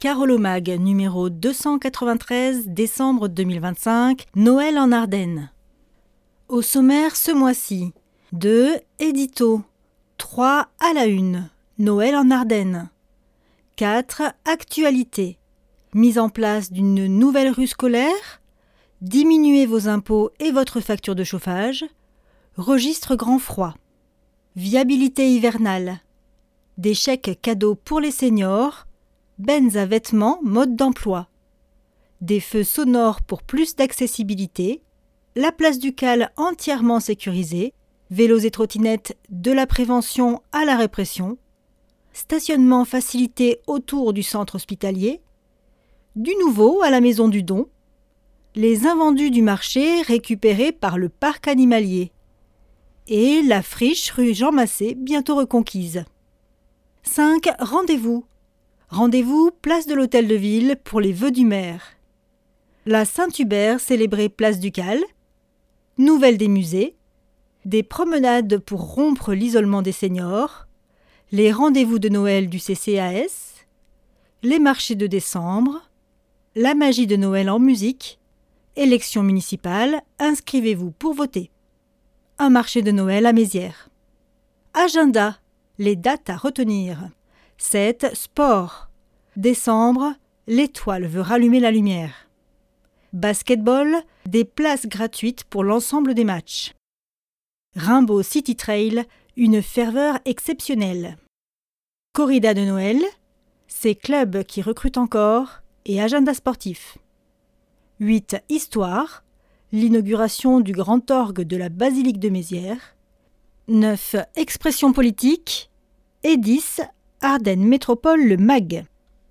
Carolomag, numéro 293, décembre 2025, Noël en Ardennes. Au sommaire ce mois-ci, 2. Édito, 3. À la une, Noël en Ardennes. 4. Actualité, mise en place d'une nouvelle rue scolaire, diminuez vos impôts et votre facture de chauffage, registre grand froid. Viabilité hivernale, des chèques cadeaux pour les seniors, bennes à vêtements, mode d'emploi. Des feux sonores pour plus d'accessibilité, la place du Cal entièrement sécurisée, vélos et trottinettes de la prévention à la répression, stationnement facilité autour du centre hospitalier, du nouveau à la maison du don, les invendus du marché récupérés par le parc animalier et la friche rue Jean Massé bientôt reconquise. 5. Rendez-vous. Rendez-vous place de l'Hôtel de Ville pour les vœux du maire. La Saint-Hubert célébrée place du Cal, nouvelles des musées, des promenades pour rompre l'isolement des seniors, les rendez-vous de Noël du CCAS, les marchés de décembre, la magie de Noël en musique, élections municipales, inscrivez-vous pour voter. Un marché de Noël à Mézières. Agenda, les dates à retenir. 7. Sport. Décembre, l'étoile veut rallumer la lumière. Basketball, des places gratuites pour l'ensemble des matchs. Rimbaud City Trail, une ferveur exceptionnelle. Corrida de Noël, ces clubs qui recrutent encore et agenda sportif. 8. Histoire, l'inauguration du grand orgue de la basilique de Mézières. 9. Expression politique et 10. Ardennes Métropole le MAG.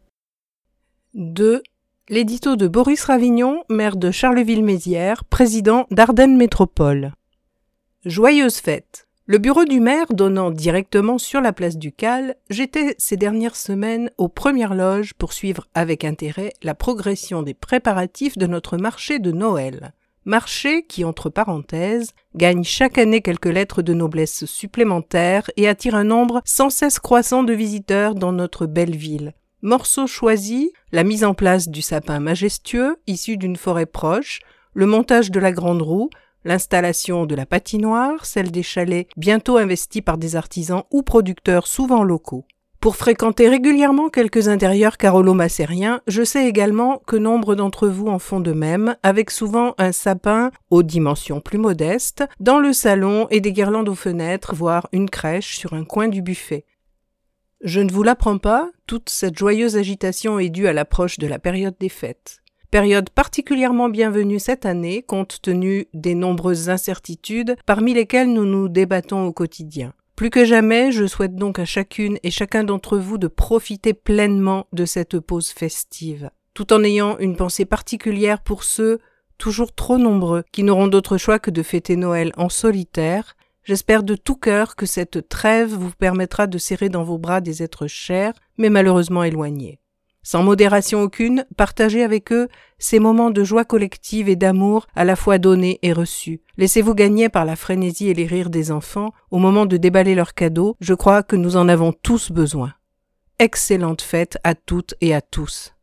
2. L'édito de Boris Ravignon, maire de Charleville-Mézières, président d'Ardennes Métropole. Joyeuse fête. Le bureau du maire donnant directement sur la place du Cal, j'étais ces dernières semaines aux premières loges pour suivre avec intérêt la progression des préparatifs de notre marché de Noël. Marché qui, entre parenthèses, gagne chaque année quelques lettres de noblesse supplémentaires et attire un nombre sans cesse croissant de visiteurs dans notre belle ville. Morceaux choisis, la mise en place du sapin majestueux, issu d'une forêt proche, le montage de la grande roue, l'installation de la patinoire, celle des chalets bientôt investis par des artisans ou producteurs souvent locaux. Pour fréquenter régulièrement quelques intérieurs carolo-massériens, je sais également que nombre d'entre vous en font de même, avec souvent un sapin, aux dimensions plus modestes, dans le salon et des guirlandes aux fenêtres, voire une crèche sur un coin du buffet. Je ne vous l'apprends pas, toute cette joyeuse agitation est due à l'approche de la période des fêtes. Période particulièrement bienvenue cette année, compte tenu des nombreuses incertitudes parmi lesquelles nous nous débattons au quotidien. Plus que jamais, je souhaite donc à chacune et chacun d'entre vous de profiter pleinement de cette pause festive, tout en ayant une pensée particulière pour ceux, toujours trop nombreux, qui n'auront d'autre choix que de fêter Noël en solitaire. J'espère de tout cœur que cette trêve vous permettra de serrer dans vos bras des êtres chers, mais malheureusement éloignés. Sans modération aucune, partagez avec eux ces moments de joie collective et d'amour à la fois donnés et reçus. Laissez-vous gagner par la frénésie et les rires des enfants au moment de déballer leurs cadeaux. Je crois que nous en avons tous besoin. Excellente fête à toutes et à tous.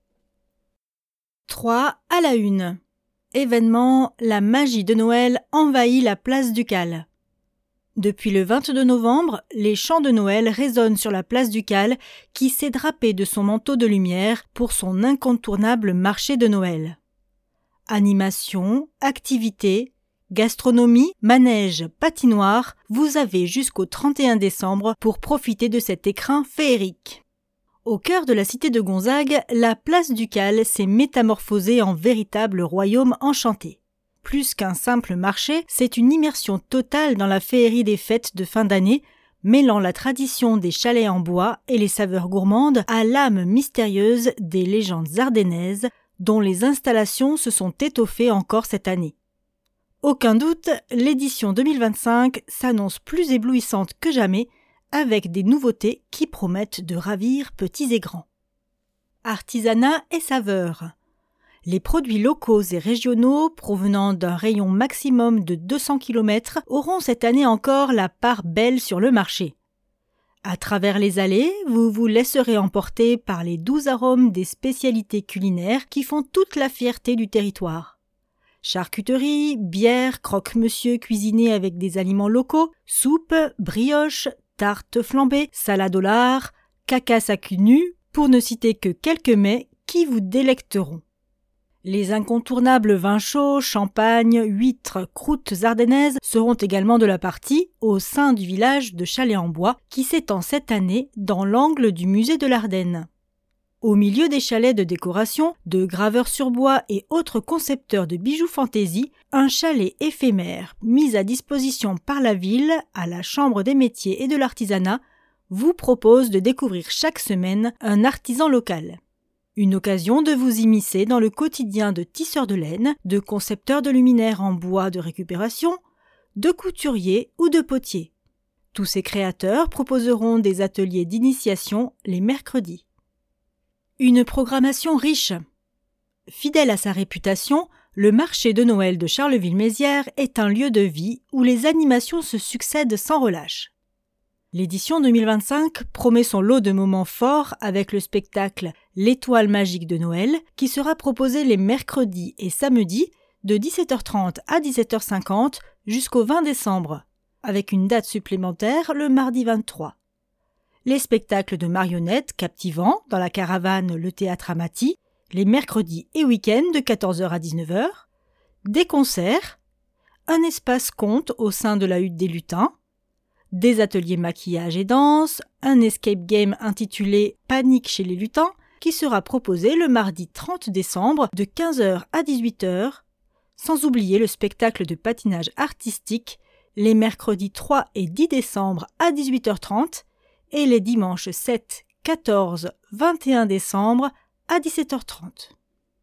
3. À la une. Événement, la magie de Noël envahit la place du Cal. Depuis le 22 novembre, les chants de Noël résonnent sur la place du Cal qui s'est drapée de son manteau de lumière pour son incontournable marché de Noël. Animation, activités, gastronomie, manège, patinoire, vous avez jusqu'au 31 décembre pour profiter de cet écrin féerique. Au cœur de la cité de Gonzague, la place du Cal s'est métamorphosée en véritable royaume enchanté. Plus qu'un simple marché, c'est une immersion totale dans la féerie des fêtes de fin d'année, mêlant la tradition des chalets en bois et les saveurs gourmandes à l'âme mystérieuse des légendes ardennaises, dont les installations se sont étoffées encore cette année. Aucun doute, l'édition 2025 s'annonce plus éblouissante que jamais, avec des nouveautés qui promettent de ravir petits et grands. Artisanat et saveurs. Les produits locaux et régionaux provenant d'un rayon maximum de 200 km auront cette année encore la part belle sur le marché. À travers les allées, vous vous laisserez emporter par les doux arômes des spécialités culinaires qui font toute la fierté du territoire. Charcuterie, bière, croque-monsieur cuisinés avec des aliments locaux, soupe, brioche, tartes flambées, salade au lard, cacasse à cul nu, pour ne citer que quelques mets qui vous délecteront. Les incontournables vins chauds, champagne, huîtres, croûtes ardennaises seront également de la partie au sein du village de Chalais-en-Bois qui s'étend cette année dans l'angle du musée de l'Ardenne. Au milieu des chalets de décoration, de graveurs sur bois et autres concepteurs de bijoux fantaisie, un chalet éphémère mis à disposition par la ville à la Chambre des métiers et de l'artisanat vous propose de découvrir chaque semaine un artisan local. Une occasion de vous immiscer dans le quotidien de tisseurs de laine, de concepteurs de luminaires en bois de récupération, de couturiers ou de potiers. Tous ces créateurs proposeront des ateliers d'initiation les mercredis. Une programmation riche. Fidèle à sa réputation, le marché de Noël de Charleville-Mézières est un lieu de vie où les animations se succèdent sans relâche. L'édition 2025 promet son lot de moments forts avec le spectacle L'Étoile magique de Noël qui sera proposé les mercredis et samedis de 17h30 à 17h50 jusqu'au 20 décembre, avec une date supplémentaire le mardi 23. Les spectacles de marionnettes captivants dans la caravane Le Théâtre Amati, les mercredis et week-ends de 14h à 19h, des concerts, un espace conte au sein de la hutte des lutins, des ateliers maquillage et danse, un escape game intitulé Panique chez les lutins qui sera proposé le mardi 30 décembre de 15h à 18h, sans oublier le spectacle de patinage artistique les mercredis 3 et 10 décembre à 18h30 et les dimanches 7, 14, 21 décembre à 17h30.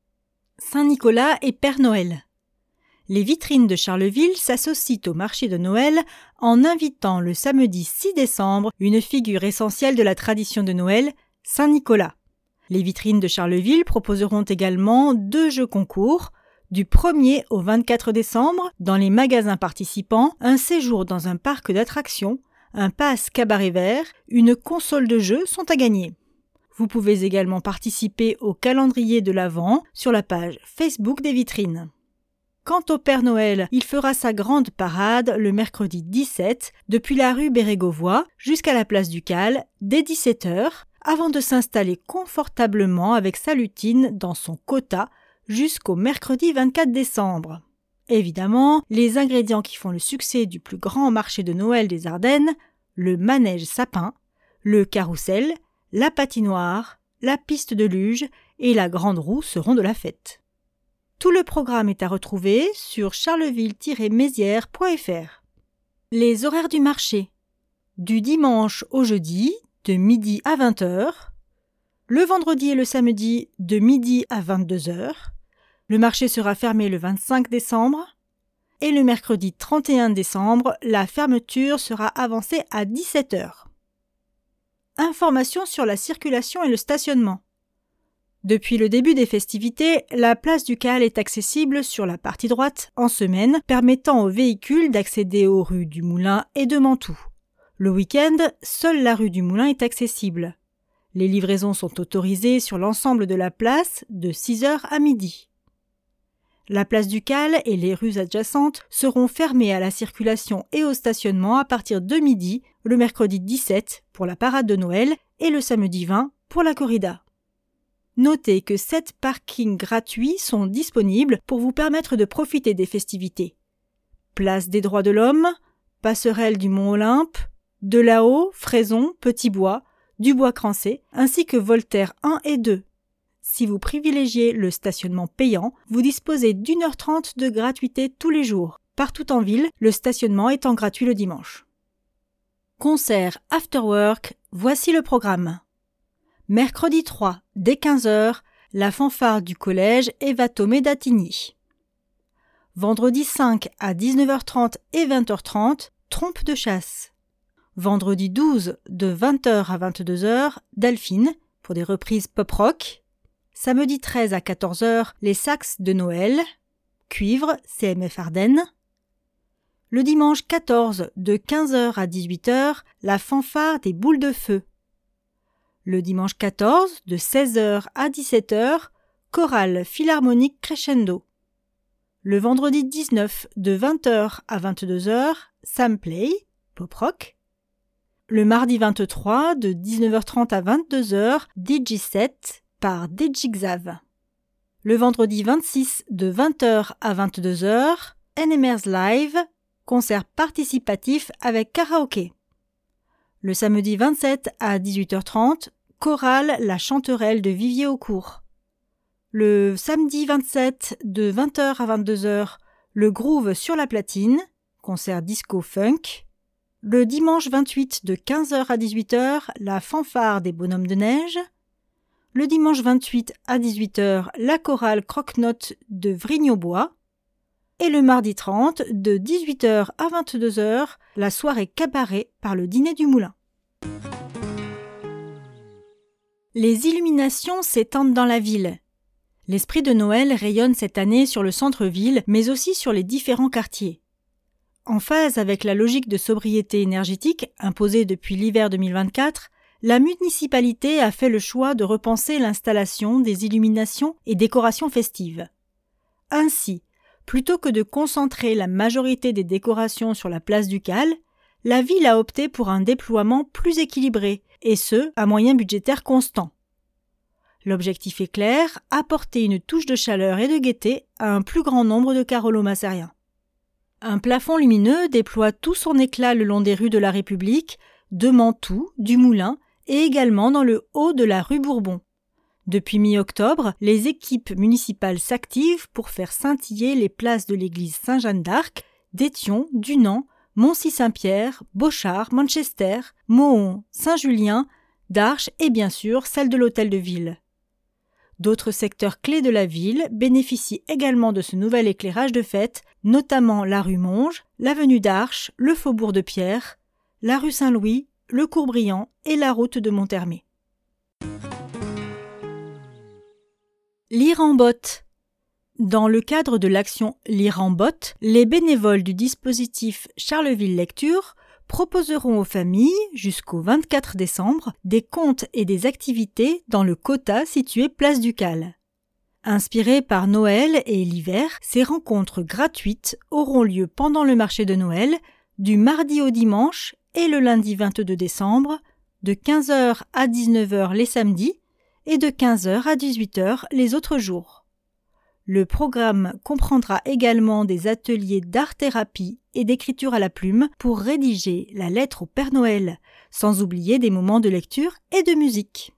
Saint-Nicolas et Père Noël. Les vitrines de Charleville s'associent au marché de Noël en invitant le samedi 6 décembre une figure essentielle de la tradition de Noël, Saint-Nicolas. Les vitrines de Charleville proposeront également 2 jeux concours, du 1er au 24 décembre, dans les magasins participants, un séjour dans un parc d'attractions, un pass cabaret vert, une console de jeux sont à gagner. Vous pouvez également participer au calendrier de l'Avent sur la page Facebook des vitrines. Quant au Père Noël, il fera sa grande parade le mercredi 17 depuis la rue Bérégovoy jusqu'à la place du Cal dès 17h avant de s'installer confortablement avec sa lutine dans son quota jusqu'au mercredi 24 décembre. Évidemment, les ingrédients qui font le succès du plus grand marché de Noël des Ardennes, le manège sapin, le carrousel, la patinoire, la piste de luge et la grande roue seront de la fête. Tout le programme est à retrouver sur charleville-mézières.fr. Les horaires du marché. Du dimanche au jeudi, de midi à 20h. Le vendredi et le samedi, de midi à 22h. Le marché sera fermé le 25 décembre. Et le mercredi 31 décembre, la fermeture sera avancée à 17h. Informations sur la circulation et le stationnement. Depuis le début des festivités, la place du Cal est accessible sur la partie droite en semaine, permettant aux véhicules d'accéder aux rues du Moulin et de Mantoue. Le week-end, seule la rue du Moulin est accessible. Les livraisons sont autorisées sur l'ensemble de la place de 6h à midi. La place du Cal et les rues adjacentes seront fermées à la circulation et au stationnement à partir de midi, le mercredi 17 pour la parade de Noël et le samedi 20 pour la corrida. Notez que 7 parkings gratuits sont disponibles pour vous permettre de profiter des festivités. Place des Droits de l'Homme, passerelle du Mont-Olympe, de là-haut, Fraison, Petit-Bois, du Bois-Crancé, ainsi que Voltaire 1 et 2. Si vous privilégiez le stationnement payant, vous disposez d'1h30 de gratuité tous les jours. Partout en ville, le stationnement étant gratuit le dimanche. Concert After Work, voici le programme. Mercredi 3, dès 15h, la fanfare du collège Eva Thomé d'Attigny. Vendredi 5 à 19h30 et 20h30, trompe de chasse. Vendredi 12 de 20h à 22h, Delphine, pour des reprises pop-rock. Samedi 13 à 14h, les sax de Noël. Cuivre, CMF Ardennes. Le dimanche 14, de 15h à 18h, la fanfare des boules de feu. Le dimanche 14, de 16h à 17h, chorale philharmonique crescendo. Le vendredi 19, de 20h à 22h, Samplay, pop rock. Le mardi 23, de 19h30 à 22h, Digiset par Digixav. Le vendredi 26, de 20h à 22h, NMR's Live, concert participatif avec karaoké. Le samedi 27 à 18h30, chorale La Chanterelle de Vivier Aucourt. Le samedi 27 de 20h à 22h, le Groove sur la platine, concert disco-funk. Le dimanche 28 de 15h à 18h, la fanfare des bonhommes de neige. Le dimanche 28 à 18h, la chorale Croque-Note de Vrigne-au-Bois. Et le mardi 30 de 18h à 22h, la soirée cabaret par le Dîner du Moulin. Les illuminations s'étendent dans la ville. L'esprit de Noël rayonne cette année sur le centre-ville, mais aussi sur les différents quartiers. En phase avec la logique de sobriété énergétique imposée depuis l'hiver 2024, la municipalité a fait le choix de repenser l'installation des illuminations et décorations festives. Ainsi, plutôt que de concentrer la majorité des décorations sur la place Ducale, la ville a opté pour un déploiement plus équilibré, et ce, à moyens budgétaires constants. L'objectif est clair, apporter une touche de chaleur et de gaieté à un plus grand nombre de carolo-massariens. Un plafond lumineux déploie tout son éclat le long des rues de la République, de Mantoue, du Moulin et également dans le haut de la rue Bourbon. Depuis mi-octobre, les équipes municipales s'activent pour faire scintiller les places de l'église Saint-Jeanne d'Arc, d'Étion, Dunant, Moncy-Saint-Pierre, Beauchard, Manchester, Mohon, Saint-Julien, d'Arches et bien sûr celle de l'hôtel de ville. D'autres secteurs clés de la ville bénéficient également de ce nouvel éclairage de fête, notamment la rue Monge, l'avenue d'Arches, le faubourg de Pierre, la rue Saint-Louis, le Courbriand et la route de Monthermé. Lire en botte. Dans le cadre de l'action Lire en botte, les bénévoles du dispositif Charleville Lecture proposeront aux familles, jusqu'au 24 décembre, des contes et des activités dans le quota situé place Ducale. Inspirées par Noël et l'hiver, ces rencontres gratuites auront lieu pendant le marché de Noël, du mardi au dimanche et le lundi 22 décembre, de 15h à 19h les samedis et de 15h à 18h les autres jours. Le programme comprendra également des ateliers d'art-thérapie et d'écriture à la plume pour rédiger la lettre au Père Noël, sans oublier des moments de lecture et de musique.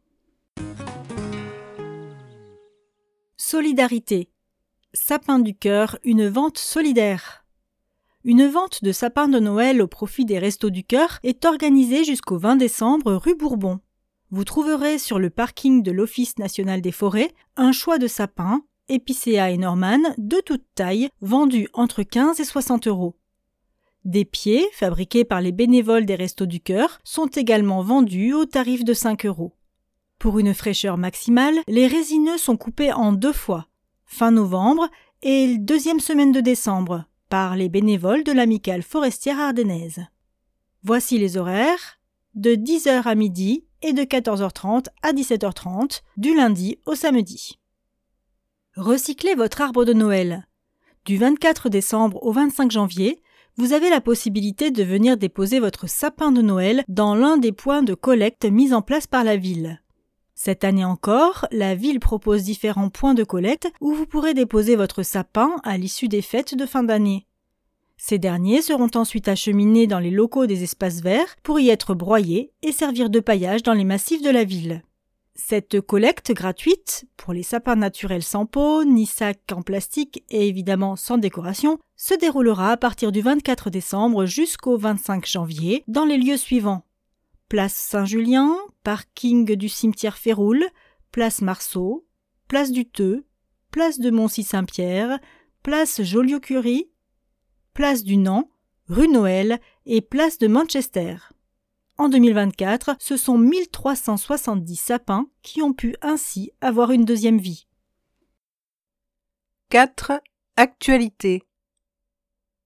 Solidarité. Sapin du cœur, une vente solidaire. Une vente de sapins de Noël au profit des Restos du Cœur est organisée jusqu'au 20 décembre rue Bourbon. Vous trouverez sur le parking de l'Office national des forêts un choix de sapins, Épicéa et Norman, de toute taille, vendus entre 15 et 60 €. Des pieds, fabriqués par les bénévoles des Restos du Cœur, sont également vendus au tarif de 5 €. Pour une fraîcheur maximale, les résineux sont coupés en 2 fois, fin novembre et deuxième semaine de décembre, par les bénévoles de l'Amicale forestière ardennaise. Voici les horaires, de 10h à midi et de 14h30 à 17h30, du lundi au samedi. Recyclez votre arbre de Noël. Du 24 décembre au 25 janvier, vous avez la possibilité de venir déposer votre sapin de Noël dans l'un des points de collecte mis en place par la ville. Cette année encore, la ville propose différents points de collecte où vous pourrez déposer votre sapin à l'issue des fêtes de fin d'année. Ces derniers seront ensuite acheminés dans les locaux des espaces verts pour y être broyés et servir de paillage dans les massifs de la ville. Cette collecte gratuite, pour les sapins naturels sans pot, ni sacs en plastique et évidemment sans décoration, se déroulera à partir du 24 décembre jusqu'au 25 janvier dans les lieux suivants. Place Saint-Julien, parking du cimetière Féroul, place Marceau, place du Teux, place de Moncy-Saint-Pierre, place Joliot-Curie, place du Nant, rue Noël et place de Manchester. En 2024, ce sont 1370 sapins qui ont pu ainsi avoir une deuxième vie. 4. Actualité.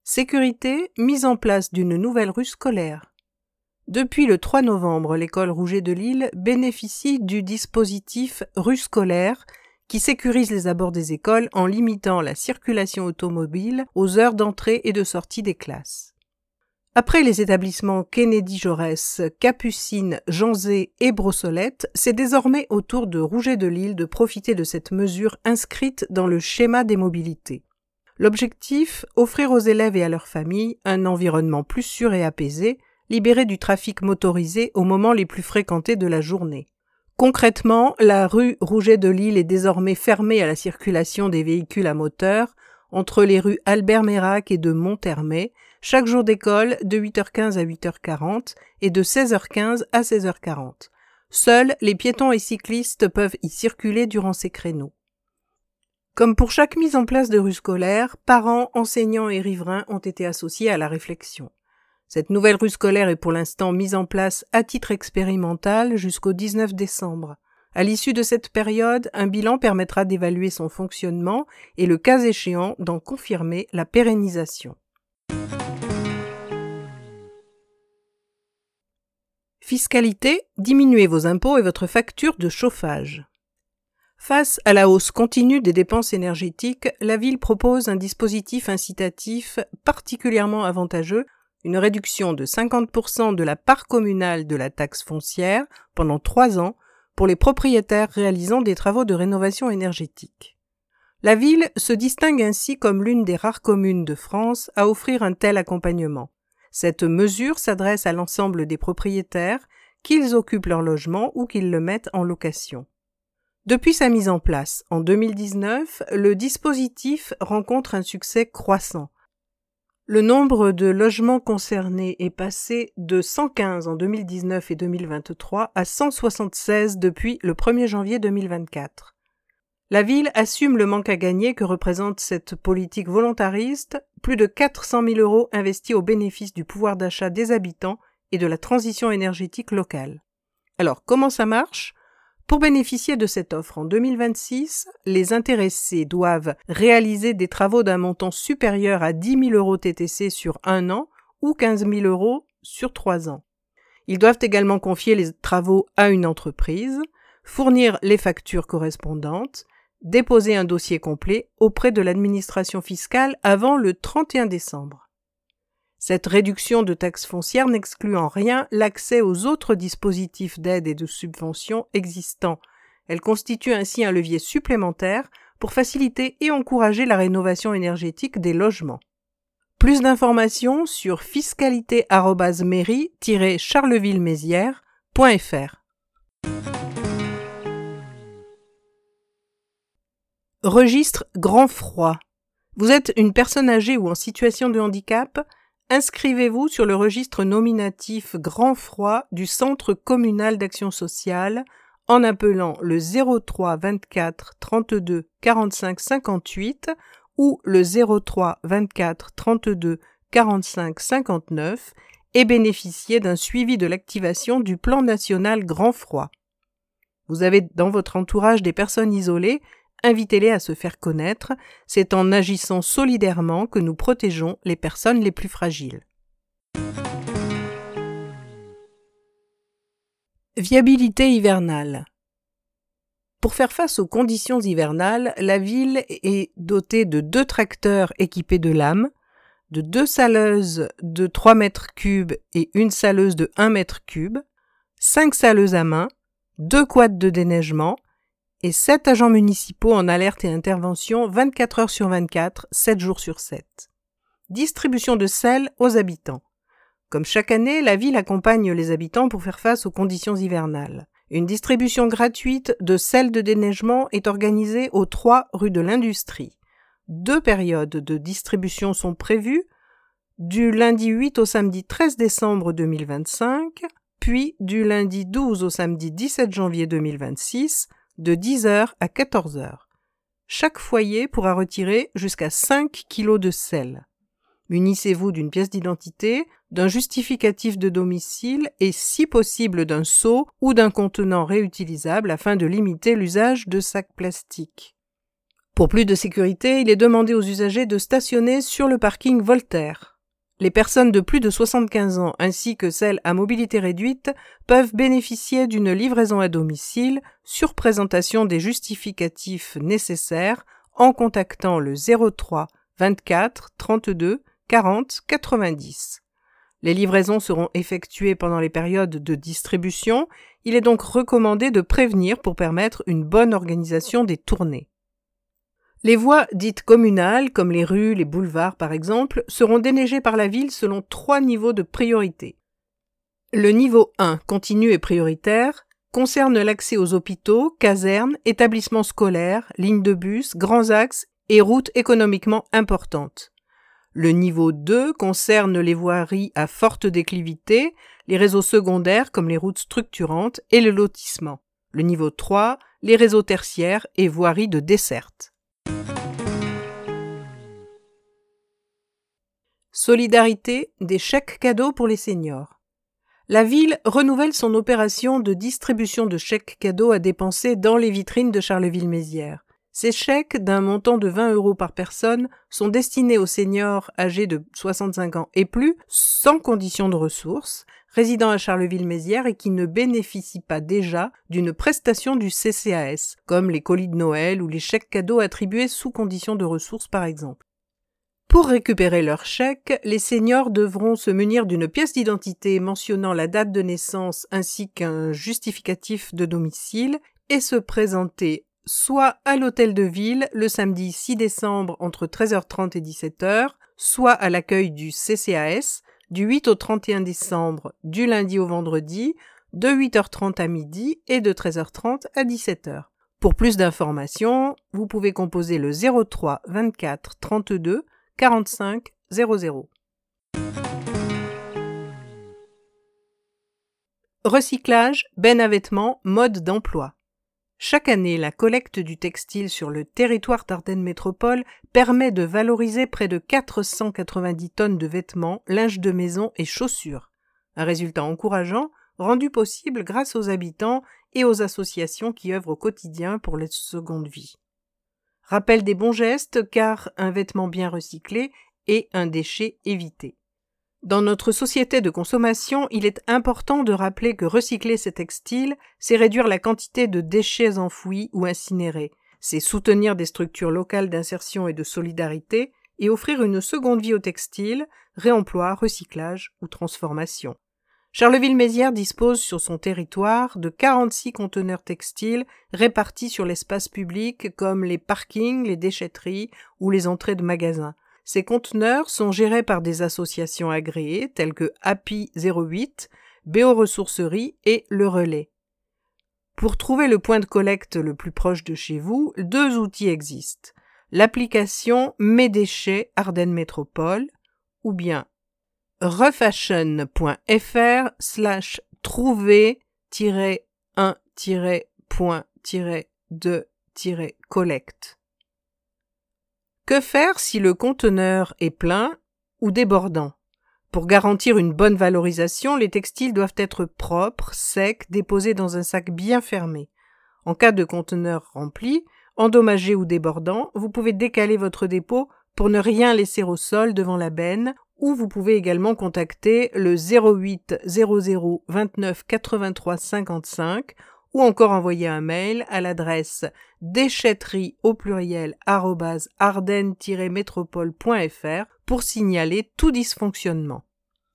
Sécurité, mise en place d'une nouvelle rue scolaire. Depuis le 3 novembre, l'école Rouget de Lille bénéficie du dispositif rue scolaire qui sécurise les abords des écoles en limitant la circulation automobile aux heures d'entrée et de sortie des classes. Après les établissements Kennedy-Jaurès, Capucines, Janzé et Brossolette, c'est désormais au tour de Rouget de Lille de profiter de cette mesure inscrite dans le schéma des mobilités. L'objectif, offrir aux élèves et à leurs familles un environnement plus sûr et apaisé, libéré du trafic motorisé aux moments les plus fréquentés de la journée. Concrètement, la rue Rouget de Lille est désormais fermée à la circulation des véhicules à moteur entre les rues Albert-Meirac et de Monthermé, chaque jour d'école de 8h15 à 8h40 et de 16h15 à 16h40. Seuls les piétons et cyclistes peuvent y circuler durant ces créneaux. Comme pour chaque mise en place de rue scolaire, parents, enseignants et riverains ont été associés à la réflexion. Cette nouvelle rue scolaire est pour l'instant mise en place à titre expérimental jusqu'au 19 décembre. À l'issue de cette période, un bilan permettra d'évaluer son fonctionnement et, le cas échéant, d'en confirmer la pérennisation. Fiscalité, diminuez vos impôts et votre facture de chauffage. Face à la hausse continue des dépenses énergétiques, la ville propose un dispositif incitatif particulièrement avantageux, une réduction de 50% de la part communale de la taxe foncière pendant 3 ans pour les propriétaires réalisant des travaux de rénovation énergétique. La ville se distingue ainsi comme l'une des rares communes de France à offrir un tel accompagnement. Cette mesure s'adresse à l'ensemble des propriétaires, qu'ils occupent leur logement ou qu'ils le mettent en location. Depuis sa mise en place, en 2019, le dispositif rencontre un succès croissant. Le nombre de logements concernés est passé de 115 en 2019 et 2023 à 176 depuis le 1er janvier 2024. La ville assume le manque à gagner que représente cette politique volontariste, plus de 400 000 € investis au bénéfice du pouvoir d'achat des habitants et de la transition énergétique locale. Alors, comment ça marche ? Pour bénéficier de cette offre en 2026, les intéressés doivent réaliser des travaux d'un montant supérieur à 10 000 € TTC sur 1 an ou 15 000 € sur 3 ans. Ils doivent également confier les travaux à une entreprise, fournir les factures correspondantes, déposer un dossier complet auprès de l'administration fiscale avant le 31 décembre. Cette réduction de taxes foncières n'exclut en rien l'accès aux autres dispositifs d'aide et de subvention existants. Elle constitue ainsi un levier supplémentaire pour faciliter et encourager la rénovation énergétique des logements. Plus d'informations sur fiscalité@mairie-charleville-mézières.fr. Registre grand froid. Vous êtes une personne âgée ou en situation de handicap ? Inscrivez-vous sur le registre nominatif Grand Froid du Centre communal d'action sociale en appelant le 03 24 32 45 58 ou le 03 24 32 45 59 et bénéficiez d'un suivi de l'activation du plan national Grand Froid. Vous avez dans votre entourage des personnes isolées, invitez-les à se faire connaître, c'est en agissant solidairement que nous protégeons les personnes les plus fragiles. Viabilité hivernale. Pour faire face aux conditions hivernales, la ville est dotée de 2 tracteurs équipés de lames, de 2 saleuses de 3 mètres cubes et une saleuse de 1 mètre cube, 5 saleuses à main, 2 quads de déneigement, et 7 agents municipaux en alerte et intervention 24 heures sur 24, 7 jours sur 7. Distribution de sel aux habitants. Comme chaque année, la ville accompagne les habitants pour faire face aux conditions hivernales. Une distribution gratuite de sel de déneigement est organisée aux 3 rue de l'Industrie. 2 périodes de distribution sont prévues, du lundi 8 au samedi 13 décembre 2025, puis du lundi 12 au samedi 17 janvier 2026, de 10h à 14h. Chaque foyer pourra retirer jusqu'à 5 kg de sel. Munissez-vous d'une pièce d'identité, d'un justificatif de domicile et, si possible, d'un seau ou d'un contenant réutilisable afin de limiter l'usage de sacs plastiques. Pour plus de sécurité, il est demandé aux usagers de stationner sur le parking Voltaire. Les personnes de plus de 75 ans ainsi que celles à mobilité réduite peuvent bénéficier d'une livraison à domicile sur présentation des justificatifs nécessaires en contactant le 03 24 32 40 90. Les livraisons seront effectuées pendant les périodes de distribution. Il est donc recommandé de prévenir pour permettre une bonne organisation des tournées. Les voies dites communales, comme les rues, les boulevards par exemple, seront déneigées par la ville selon 3 niveaux de priorité. Le niveau 1, continu et prioritaire, concerne l'accès aux hôpitaux, casernes, établissements scolaires, lignes de bus, grands axes et routes économiquement importantes. Le niveau 2 concerne les voiries à forte déclivité, les réseaux secondaires comme les routes structurantes et le lotissement. Le niveau 3, les réseaux tertiaires et voiries de desserte. Solidarité, des chèques cadeaux pour les seniors. La ville renouvelle son opération de distribution de chèques cadeaux à dépenser dans les vitrines de Charleville-Mézières. Ces chèques, d'un montant de 20 € par personne, sont destinés aux seniors âgés de 65 ans et plus, sans condition de ressources, résidant à Charleville-Mézières et qui ne bénéficient pas déjà d'une prestation du CCAS, comme les colis de Noël ou les chèques cadeaux attribués sous condition de ressources par exemple. Pour récupérer leur chèque, les seniors devront se munir d'une pièce d'identité mentionnant la date de naissance ainsi qu'un justificatif de domicile et se présenter soit à l'hôtel de ville le samedi 6 décembre entre 13h30 et 17h, soit à l'accueil du CCAS du 8 au 31 décembre du lundi au vendredi de 8h30 à midi et de 13h30 à 17h. Pour plus d'informations, vous pouvez composer le 03 24 32 45 00. Recyclage, benne à vêtements, mode d'emploi. Chaque année, la collecte du textile sur le territoire d'Ardennes Métropole permet de valoriser près de 490 tonnes de vêtements, linge de maison et chaussures. Un résultat encourageant, rendu possible grâce aux habitants et aux associations qui œuvrent au quotidien pour les secondes vies. Rappel des bons gestes car un vêtement bien recyclé est un déchet évité. Dans notre société de consommation, il est important de rappeler que recycler ces textiles, c'est réduire la quantité de déchets enfouis ou incinérés. C'est soutenir des structures locales d'insertion et de solidarité et offrir une seconde vie au textile, réemploi, recyclage ou transformation. Charleville-Mézières dispose sur son territoire de 46 conteneurs textiles répartis sur l'espace public comme les parkings, les déchetteries ou les entrées de magasins. Ces conteneurs sont gérés par des associations agréées telles que Happy 08, Béo-Ressourcerie et Le Relais. Pour trouver le point de collecte le plus proche de chez vous, 2 outils existent. L'application Mes Déchets Ardennes Métropole ou bien refashion.fr/trouver-1-point-2-collecte. Que faire si le conteneur est plein ou débordant? Pour garantir une bonne valorisation, les textiles doivent être propres, secs, déposés dans un sac bien fermé. En cas de conteneur rempli, endommagé ou débordant, vous pouvez décaler votre dépôt pour ne rien laisser au sol devant la benne, ou vous pouvez également contacter le 08 00 29 83 55 ou encore envoyer un mail à l'adresse déchetterie@ardennes-métropole.fr pour signaler tout dysfonctionnement.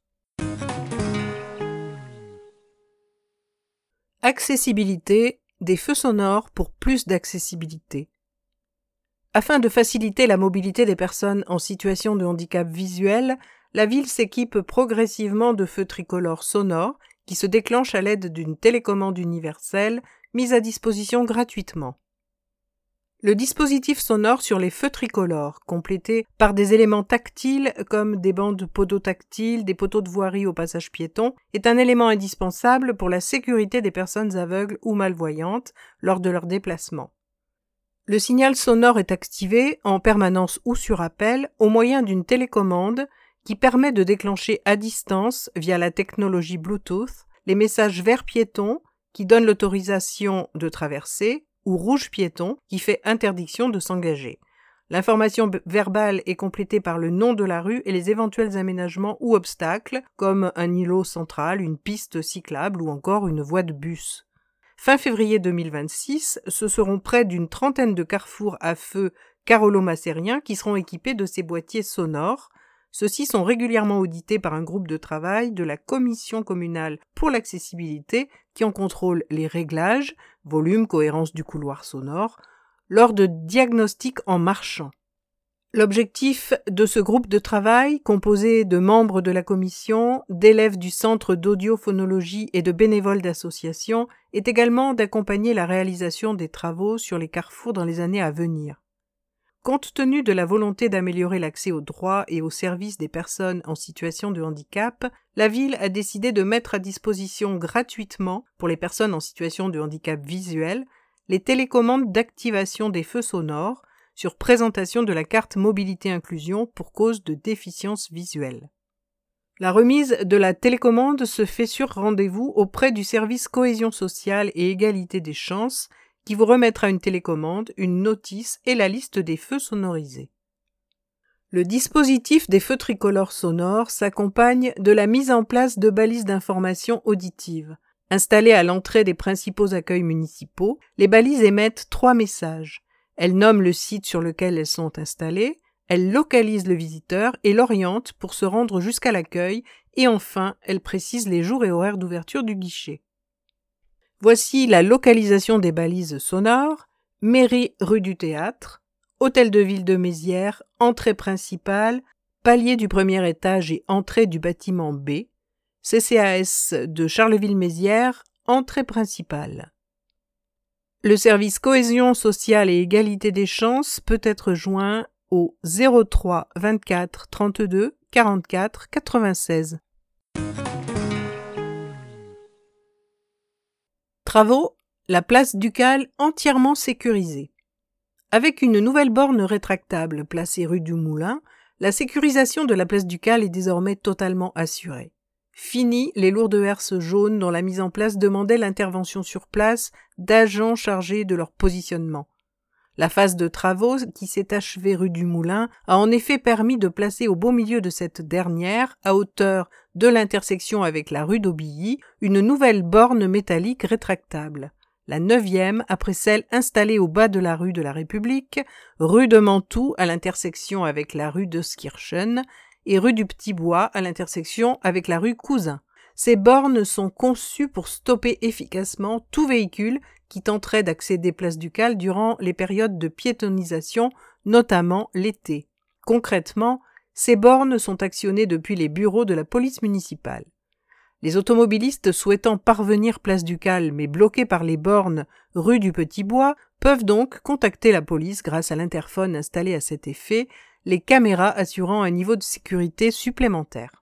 Accessibilité, des feux sonores pour plus d'accessibilité. Afin de faciliter la mobilité des personnes en situation de handicap visuel, la ville s'équipe progressivement de feux tricolores sonores qui se déclenchent à l'aide d'une télécommande universelle mise à disposition gratuitement. Le dispositif sonore sur les feux tricolores, complété par des éléments tactiles comme des bandes podotactiles, des poteaux de voirie au passage piéton, est un élément indispensable pour la sécurité des personnes aveugles ou malvoyantes lors de leur déplacement. Le signal sonore est activé en permanence ou sur appel au moyen d'une télécommande qui permet de déclencher à distance, via la technologie Bluetooth, les messages verts piétons qui donnent l'autorisation de traverser ou rouge piéton qui fait interdiction de s'engager. L'information verbale est complétée par le nom de la rue et les éventuels aménagements ou obstacles, comme un îlot central, une piste cyclable ou encore une voie de bus. Fin février 2026, ce seront près d'une trentaine de carrefours à feu carolo-macériens qui seront équipés de ces boîtiers sonores. Ceux-ci sont régulièrement audités par un groupe de travail de la Commission communale pour l'accessibilité qui en contrôle les réglages, volume, cohérence du couloir sonore, lors de diagnostics en marchant. L'objectif de ce groupe de travail, composé de membres de la commission, d'élèves du centre d'audiophonologie et de bénévoles d'associations, est également d'accompagner la réalisation des travaux sur les carrefours dans les années à venir. Compte tenu de la volonté d'améliorer l'accès aux droits et aux services des personnes en situation de handicap, la ville a décidé de mettre à disposition gratuitement, pour les personnes en situation de handicap visuel, les télécommandes d'activation des feux sonores sur présentation de la carte mobilité inclusion pour cause de déficience visuelle. La remise de la télécommande se fait sur rendez-vous auprès du service cohésion sociale et égalité des chances qui vous remettra une télécommande, une notice et la liste des feux sonorisés. Le dispositif des feux tricolores sonores s'accompagne de la mise en place de balises d'information auditive. Installées à l'entrée des principaux accueils municipaux, les balises émettent 3 messages. Elles nomment le site sur lequel elles sont installées, elles localisent le visiteur et l'orientent pour se rendre jusqu'à l'accueil et enfin, elles précisent les jours et horaires d'ouverture du guichet. Voici la localisation des balises sonores: mairie rue du Théâtre, hôtel de ville de Mézières, entrée principale, palier du premier étage et entrée du bâtiment B, CCAS de Charleville-Mézières, entrée principale. Le service cohésion sociale et égalité des chances peut être joint au 03 24 32 44 96. Travaux, la place Ducal entièrement sécurisée. Avec une nouvelle borne rétractable placée rue du Moulin, la sécurisation de la place Ducal est désormais totalement assurée. Fini les lourdes herses jaunes dont la mise en place demandait l'intervention sur place d'agents chargés de leur positionnement. La phase de travaux qui s'est achevée rue du Moulin a en effet permis de placer au beau milieu de cette dernière, à hauteur de l'intersection avec la rue d'Aubilly, une nouvelle borne métallique rétractable. La 9e après celle installée au bas de la rue de la République, rue de Mantoue à l'intersection avec la rue de Skirchen, et rue du Petit Bois à l'intersection avec la rue Cousin. Ces bornes sont conçues pour stopper efficacement tout véhicule qui tenterait d'accéder place Ducal durant les périodes de piétonisation, notamment l'été. Concrètement, ces bornes sont actionnées depuis les bureaux de la police municipale. Les automobilistes souhaitant parvenir place Ducal mais bloqués par les bornes rue du Petit Bois peuvent donc contacter la police grâce à l'interphone installé à cet effet, les caméras assurant un niveau de sécurité supplémentaire.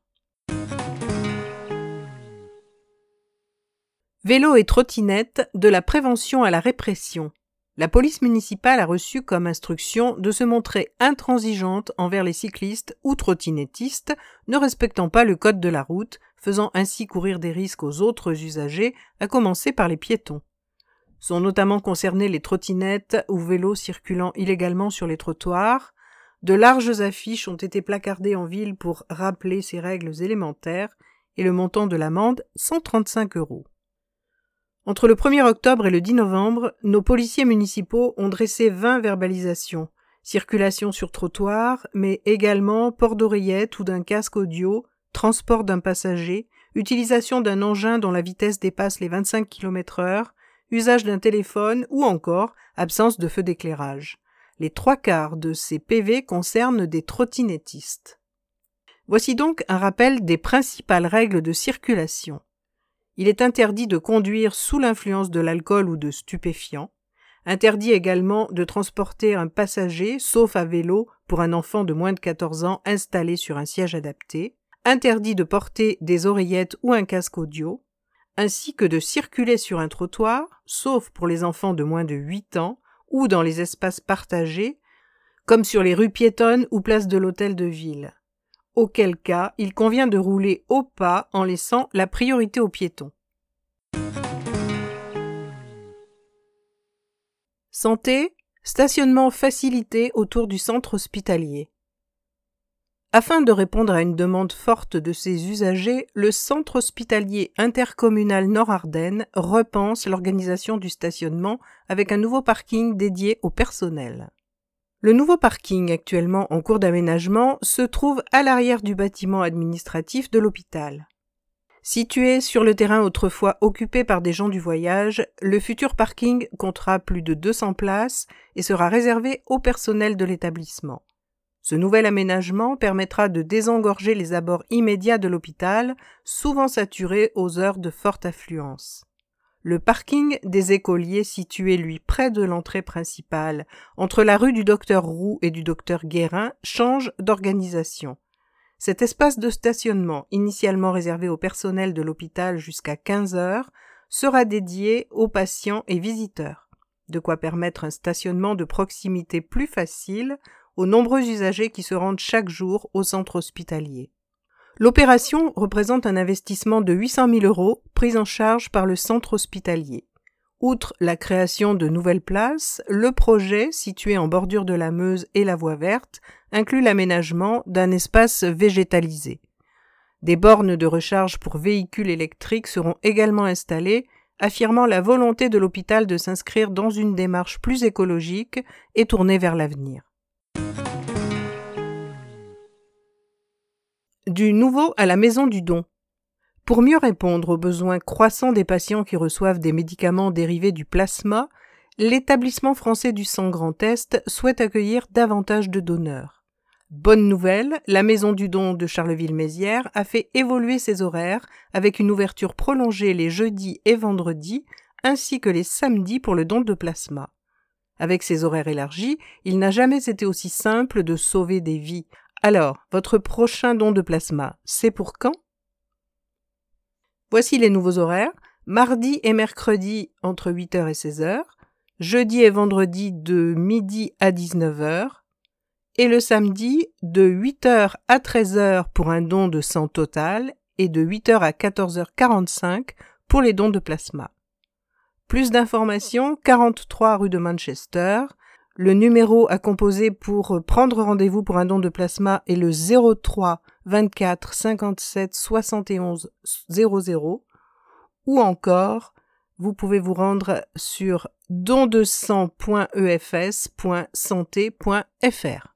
Vélo et trottinette, de la prévention à la répression. La police municipale a reçu comme instruction de se montrer intransigeante envers les cyclistes ou trottinettistes ne respectant pas le code de la route, faisant ainsi courir des risques aux autres usagers, à commencer par les piétons. Sont notamment concernés les trottinettes ou vélos circulant illégalement sur les trottoirs. De larges affiches ont été placardées en ville pour rappeler ces règles élémentaires et le montant de l'amende, 135 €. Entre le 1er octobre et le 10 novembre, nos policiers municipaux ont dressé 20 verbalisations, circulation sur trottoir, mais également port d'oreillette ou d'un casque audio, transport d'un passager, utilisation d'un engin dont la vitesse dépasse les 25 km/h, usage d'un téléphone ou encore absence de feu d'éclairage. Les 3/4 de ces PV concernent des trottinettistes. Voici donc un rappel des principales règles de circulation. Il est interdit de conduire sous l'influence de l'alcool ou de stupéfiants. Interdit également de transporter un passager, sauf à vélo, pour un enfant de moins de 14 ans installé sur un siège adapté. Interdit de porter des oreillettes ou un casque audio, ainsi que de circuler sur un trottoir, sauf pour les enfants de moins de 8 ans, ou dans les espaces partagés, comme sur les rues piétonnes ou places de l'hôtel de ville. Auquel cas, il convient de rouler au pas en laissant la priorité aux piétons. Santé, stationnement facilité autour du centre hospitalier. Afin de répondre à une demande forte de ses usagers, le centre hospitalier intercommunal Nord-Ardennes repense l'organisation du stationnement avec un nouveau parking dédié au personnel. Le nouveau parking, actuellement en cours d'aménagement, se trouve à l'arrière du bâtiment administratif de l'hôpital. Situé sur le terrain autrefois occupé par des gens du voyage, le futur parking comptera plus de 200 places et sera réservé au personnel de l'établissement. Ce nouvel aménagement permettra de désengorger les abords immédiats de l'hôpital, souvent saturés aux heures de forte affluence. Le parking des écoliers, situé lui près de l'entrée principale, entre la rue du Docteur Roux et du Docteur Guérin, change d'organisation. Cet espace de stationnement, initialement réservé au personnel de l'hôpital jusqu'à 15 heures, sera dédié aux patients et visiteurs, de quoi permettre un stationnement de proximité plus facile aux nombreux usagers qui se rendent chaque jour au centre hospitalier. L'opération représente un investissement de 800 000 € pris en charge par le centre hospitalier. Outre la création de nouvelles places, le projet, situé en bordure de la Meuse et la voie verte, inclut l'aménagement d'un espace végétalisé. Des bornes de recharge pour véhicules électriques seront également installées, affirmant la volonté de l'hôpital de s'inscrire dans une démarche plus écologique et tournée vers l'avenir. Du nouveau à la maison du don. Pour mieux répondre aux besoins croissants des patients qui reçoivent des médicaments dérivés du plasma, l'Établissement français du sang Grand Est souhaite accueillir davantage de donneurs. Bonne nouvelle, la Maison du don de Charleville-Mézières a fait évoluer ses horaires avec une ouverture prolongée les jeudis et vendredis, ainsi que les samedis pour le don de plasma. Avec ces horaires élargis, il n'a jamais été aussi simple de sauver des vies. Alors, votre prochain don de plasma, c'est pour quand ? Voici les nouveaux horaires. Mardi et mercredi entre 8h et 16h, jeudi et vendredi de midi à 19h, et le samedi de 8h à 13h pour un don de sang total et de 8h à 14h45 pour les dons de plasma. Plus d'informations, 43 rue de Manchester. Le numéro à composer pour prendre rendez-vous pour un don de plasma est le 03 24 57 71 00, ou encore, vous pouvez vous rendre sur dondesang.efs.santé.fr.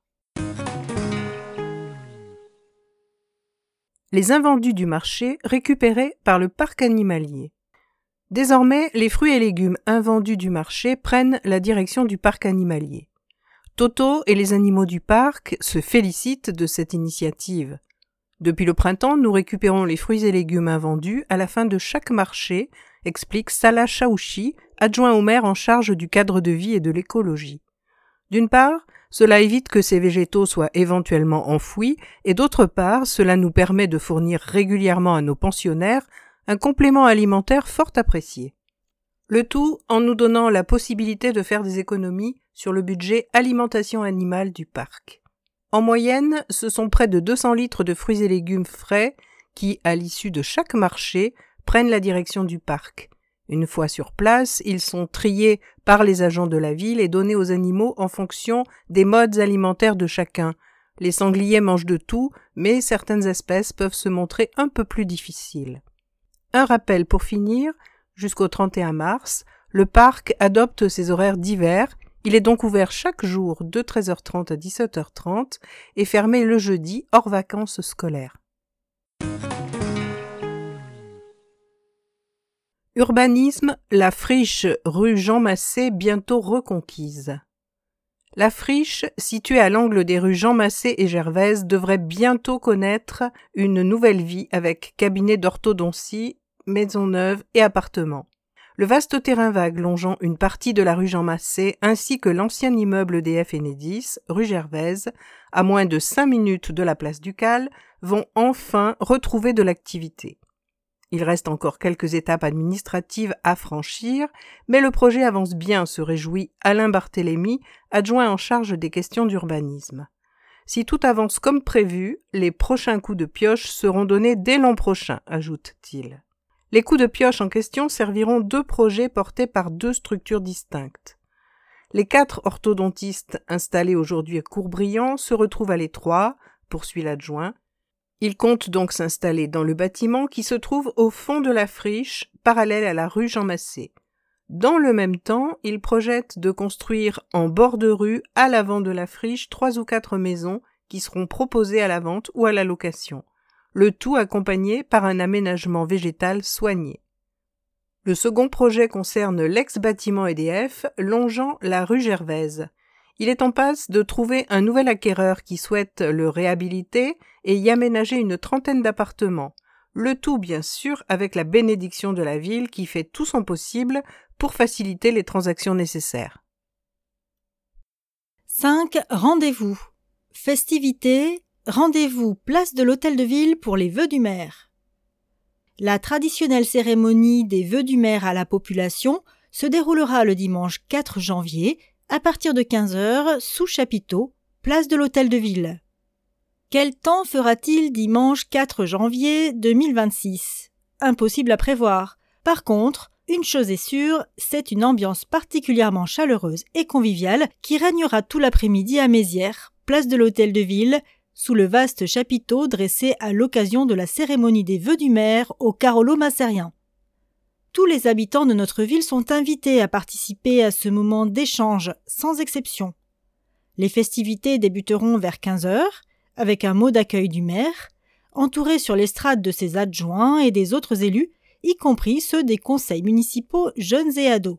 Les invendus du marché récupérés par le parc animalier. Désormais, les fruits et légumes invendus du marché prennent la direction du parc animalier. Toto et les animaux du parc se félicitent de cette initiative. Depuis le printemps, nous récupérons les fruits et légumes invendus à la fin de chaque marché, explique Salah Chaouchi, adjoint au maire en charge du cadre de vie et de l'écologie. D'une part, cela évite que ces végétaux soient éventuellement enfouis, et d'autre part, cela nous permet de fournir régulièrement à nos pensionnaires un complément alimentaire fort apprécié. Le tout en nous donnant la possibilité de faire des économies sur le budget alimentation animale du parc. En moyenne, ce sont près de 200 litres de fruits et légumes frais qui, à l'issue de chaque marché, prennent la direction du parc. Une fois sur place, ils sont triés par les agents de la ville et donnés aux animaux en fonction des modes alimentaires de chacun. Les sangliers mangent de tout, mais certaines espèces peuvent se montrer un peu plus difficiles. Un rappel pour finir, jusqu'au 31 mars, le parc adopte ses horaires d'hiver. Il est donc ouvert chaque jour de 13h30 à 17h30 et fermé le jeudi hors vacances scolaires. Urbanisme, la friche rue Jean Massé bientôt reconquise. La friche, située à l'angle des rues Jean Massé et Gervaise, devrait bientôt connaître une nouvelle vie avec cabinet d'orthodontie, maison neuve et appartements. Le vaste terrain vague longeant une partie de la rue Jean Massé ainsi que l'ancien immeuble EDF Enedis, rue Gervaise, à moins de 5 minutes de la place Ducal, vont enfin retrouver de l'activité. Il reste encore quelques étapes administratives à franchir, mais le projet avance bien, se réjouit Alain Barthélémy, adjoint en charge des questions d'urbanisme. Si tout avance comme prévu, les prochains coups de pioche seront donnés dès l'an prochain, ajoute-t-il. Les coups de pioche en question serviront 2 projets portés par 2 structures distinctes. Les 4 orthodontistes installés aujourd'hui à Courbriand se retrouvent à l'étroit, poursuit l'adjoint. Ils comptent donc s'installer dans le bâtiment qui se trouve au fond de la friche, parallèle à la rue Jean Massé. Dans le même temps, ils projettent de construire en bord de rue, à l'avant de la friche, 3 ou 4 maisons qui seront proposées à la vente ou à la location. Le tout accompagné par un aménagement végétal soigné. Le second projet concerne l'ex-bâtiment EDF longeant la rue Gervaise. Il est en passe de trouver un nouvel acquéreur qui souhaite le réhabiliter et y aménager une 30aine d'appartements. Le tout, bien sûr, avec la bénédiction de la ville qui fait tout son possible pour faciliter les transactions nécessaires. 5. Rendez-vous. Festivités. Rendez-vous place de l'Hôtel de Ville pour les vœux du maire. La traditionnelle cérémonie des vœux du maire à la population se déroulera le dimanche 4 janvier à partir de 15h sous chapiteau, place de l'Hôtel de Ville. Quel temps fera-t-il dimanche 4 janvier 2026 ? Impossible à prévoir. Par contre, une chose est sûre, c'est une ambiance particulièrement chaleureuse et conviviale qui régnera tout l'après-midi à Mézières, place de l'Hôtel de Ville, sous le vaste chapiteau dressé à l'occasion de la cérémonie des vœux du maire au Carolo-Massérien. Tous les habitants de notre ville sont invités à participer à ce moment d'échange, sans exception. Les festivités débuteront vers 15h, avec un mot d'accueil du maire, entouré sur l'estrade de ses adjoints et des autres élus, y compris ceux des conseils municipaux jeunes et ados.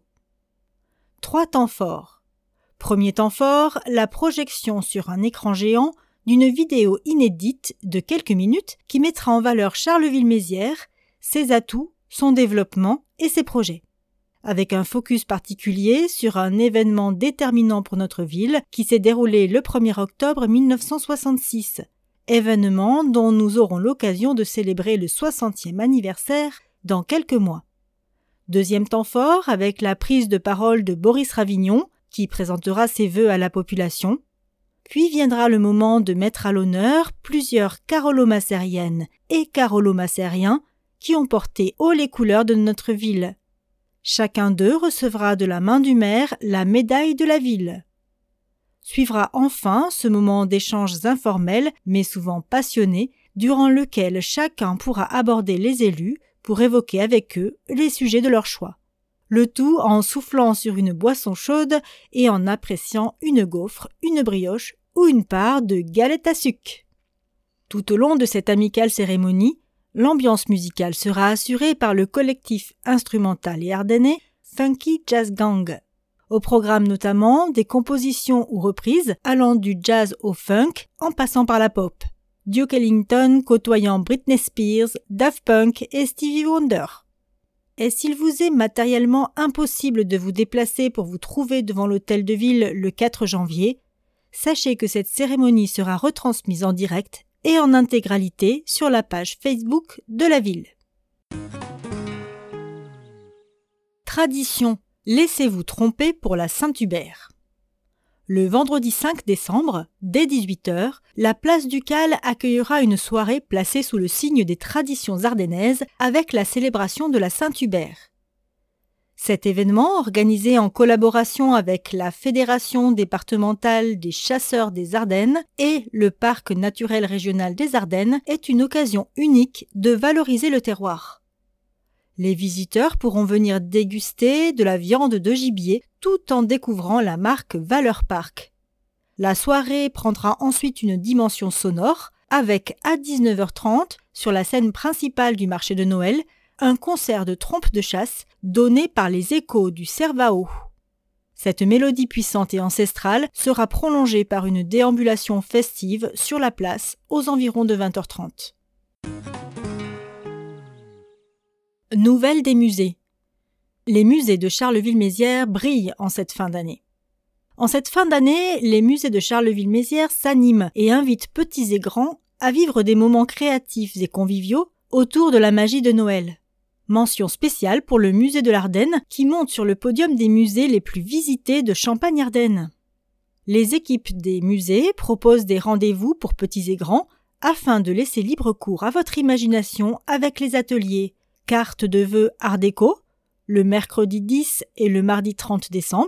3 temps forts. Premier temps fort, la projection sur un écran géant d'une vidéo inédite de quelques minutes qui mettra en valeur Charleville-Mézières, ses atouts, son développement et ses projets. Avec un focus particulier sur un événement déterminant pour notre ville qui s'est déroulé le 1er octobre 1966, événement dont nous aurons l'occasion de célébrer le 60e anniversaire dans quelques mois. Deuxième temps fort avec la prise de parole de Boris Ravignon qui présentera ses vœux à la population. Puis viendra le moment de mettre à l'honneur plusieurs carolo-massériennes et carolo-massériens qui ont porté haut les couleurs de notre ville. Chacun d'eux recevra de la main du maire la médaille de la ville. Suivra enfin ce moment d'échanges informels mais souvent passionnés durant lequel chacun pourra aborder les élus pour évoquer avec eux les sujets de leur choix. Le tout en soufflant sur une boisson chaude et en appréciant une gaufre, une brioche ou une part de galette à sucre. Tout au long de cette amicale cérémonie, l'ambiance musicale sera assurée par le collectif instrumental et ardennais Funky Jazz Gang. Au programme notamment des compositions ou reprises allant du jazz au funk en passant par la pop. Duke Ellington côtoyant Britney Spears, Daft Punk et Stevie Wonder. Et s'il vous est matériellement impossible de vous déplacer pour vous trouver devant l'Hôtel de Ville le 4 janvier, sachez que cette cérémonie sera retransmise en direct et en intégralité sur la page Facebook de la ville. Tradition, laissez-vous tromper pour la Saint-Hubert. Le vendredi 5 décembre, dès 18h, la place Ducale accueillera une soirée placée sous le signe des traditions ardennaises avec la célébration de la Saint-Hubert. Cet événement, organisé en collaboration avec la Fédération départementale des chasseurs des Ardennes et le Parc naturel régional des Ardennes, est une occasion unique de valoriser le terroir. Les visiteurs pourront venir déguster de la viande de gibier tout en découvrant la marque Valeur Parc. La soirée prendra ensuite une dimension sonore avec, à 19h30, sur la scène principale du marché de Noël, un concert de trompes de chasse donné par les échos du Cervao. Cette mélodie puissante et ancestrale sera prolongée par une déambulation festive sur la place aux environs de 20h30. Nouvelles des musées. Les musées de Charleville-Mézières brillent en cette fin d'année. En cette fin d'année, les musées de Charleville-Mézières s'animent et invitent petits et grands à vivre des moments créatifs et conviviaux autour de la magie de Noël. Mention spéciale pour le musée de l'Ardenne qui monte sur le podium des musées les plus visités de Champagne-Ardenne. Les équipes des musées proposent des rendez-vous pour petits et grands afin de laisser libre cours à votre imagination avec les ateliers cartes de vœux Art déco, le mercredi 10 et le mardi 30 décembre,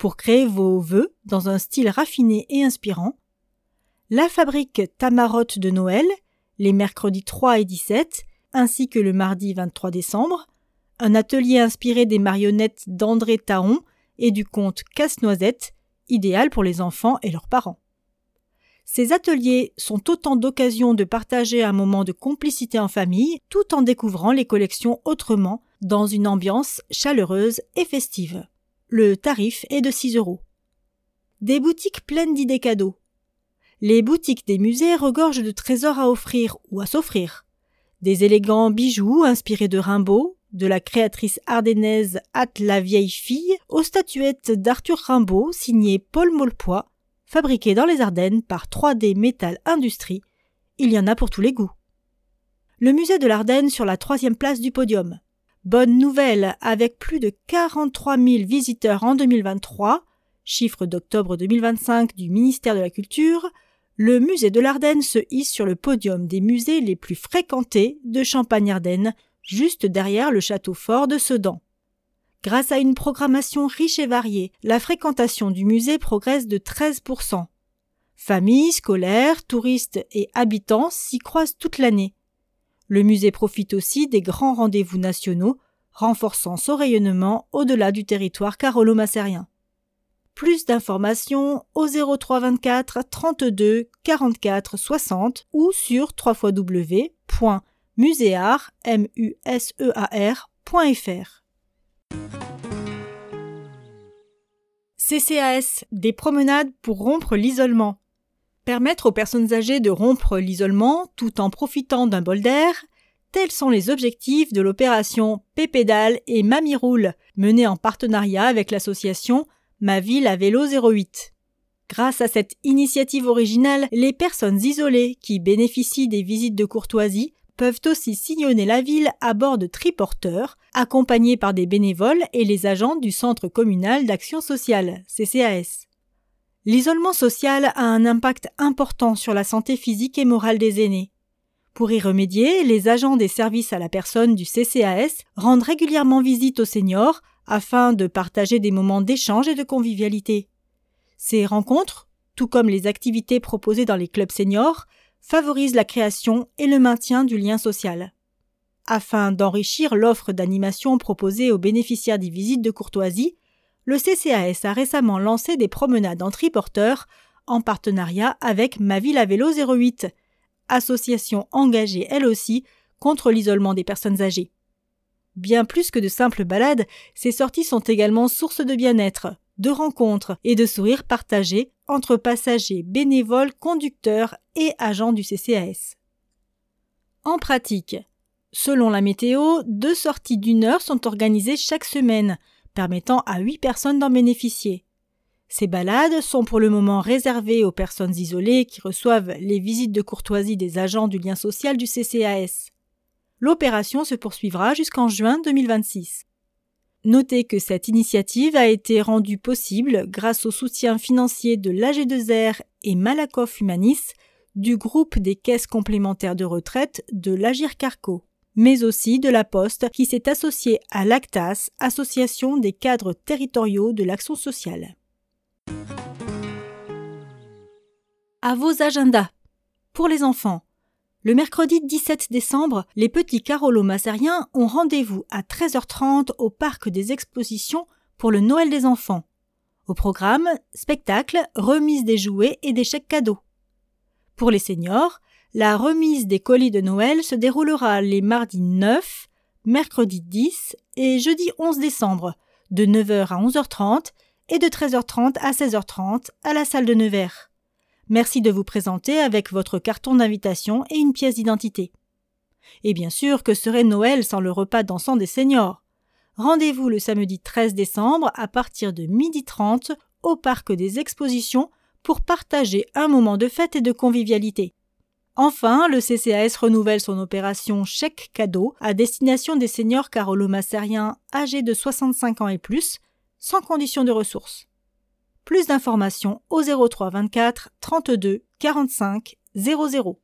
pour créer vos vœux dans un style raffiné et inspirant. La fabrique Tamarotte de Noël, les mercredis 3 et 17, ainsi que le mardi 23 décembre. Un atelier inspiré des marionnettes d'André Taon et du conte Casse-Noisette, idéal pour les enfants et leurs parents. Ces ateliers sont autant d'occasions de partager un moment de complicité en famille, tout en découvrant les collections autrement, dans une ambiance chaleureuse et festive. Le tarif est de 6 €. Des boutiques pleines d'idées cadeaux. Les boutiques des musées regorgent de trésors à offrir ou à s'offrir. Des élégants bijoux inspirés de Rimbaud, de la créatrice ardennaise Hâte la vieille fille, aux statuettes d'Arthur Rimbaud signées Paul Maulepoix, fabriquées dans les Ardennes par 3D Metal Industrie. Il y en a pour tous les goûts. Le musée de l'Ardenne sur la 3e place du podium. Bonne nouvelle, avec plus de 43 000 visiteurs en 2023, chiffre d'octobre 2025 du ministère de la Culture, le musée de l'Ardenne se hisse sur le podium des musées les plus fréquentés de Champagne-Ardenne, juste derrière le château fort de Sedan. Grâce à une programmation riche et variée, la fréquentation du musée progresse de 13%. Familles, scolaires, touristes et habitants s'y croisent toute l'année. Le musée profite aussi des grands rendez-vous nationaux, renforçant son rayonnement au-delà du territoire carolo-massérien. Plus d'informations au 03 24 32 44 60 ou sur www.musear.fr. CCAS, des promenades pour rompre l'isolement. Permettre aux personnes âgées de rompre l'isolement tout en profitant d'un bol d'air, tels sont les objectifs de l'opération Pépédale et Mamie Roule, menée en partenariat avec l'association Ma Ville à Vélo 08. Grâce à cette initiative originale, les personnes isolées qui bénéficient des visites de courtoisie peuvent aussi sillonner la ville à bord de triporteurs, accompagnés par des bénévoles et les agents du Centre communal d'action sociale, CCAS. L'isolement social a un impact important sur la santé physique et morale des aînés. Pour y remédier, les agents des services à la personne du CCAS rendent régulièrement visite aux seniors afin de partager des moments d'échange et de convivialité. Ces rencontres, tout comme les activités proposées dans les clubs seniors, favorisent la création et le maintien du lien social. Afin d'enrichir l'offre d'animation proposée aux bénéficiaires des visites de courtoisie, le CCAS a récemment lancé des promenades en triporteurs en partenariat avec Ma Ville à Vélo 08, association engagée elle aussi contre l'isolement des personnes âgées. Bien plus que de simples balades, ces sorties sont également source de bien-être, de rencontres et de sourires partagés entre passagers, bénévoles, conducteurs et agents du CCAS. En pratique, selon la météo, 2 sorties d'1 heure sont organisées chaque semaine, permettant à 8 personnes d'en bénéficier. Ces balades sont pour le moment réservées aux personnes isolées qui reçoivent les visites de courtoisie des agents du lien social du CCAS. L'opération se poursuivra jusqu'en juin 2026. Notez que cette initiative a été rendue possible grâce au soutien financier de l'AG2R et Malakoff Humanis, du groupe des caisses complémentaires de retraite de l'Agir Carco, mais aussi de la Poste qui s'est associée à l'ACTAS, Association des cadres territoriaux de l'action sociale. À vos agendas. Pour les enfants, le mercredi 17 décembre, les petits carolo-massériens ont rendez-vous à 13h30 au parc des expositions pour le Noël des enfants. Au programme, spectacle, remise des jouets et des chèques cadeaux. Pour les seniors, la remise des colis de Noël se déroulera les mardis 9, mercredi 10 et jeudi 11 décembre, de 9h à 11h30 et de 13h30 à 16h30 à la salle de Nevers. Merci de vous présenter avec votre carton d'invitation et une pièce d'identité. Et bien sûr, que serait Noël sans le repas dansant des seniors? Rendez-vous le samedi 13 décembre à partir de 12h30 au parc des expositions pour partager un moment de fête et de convivialité. Enfin, le CCAS renouvelle son opération chèque cadeau à destination des seniors carolo-massériens âgés de 65 ans et plus, sans condition de ressources. Plus d'informations au 03 24 32 45 00.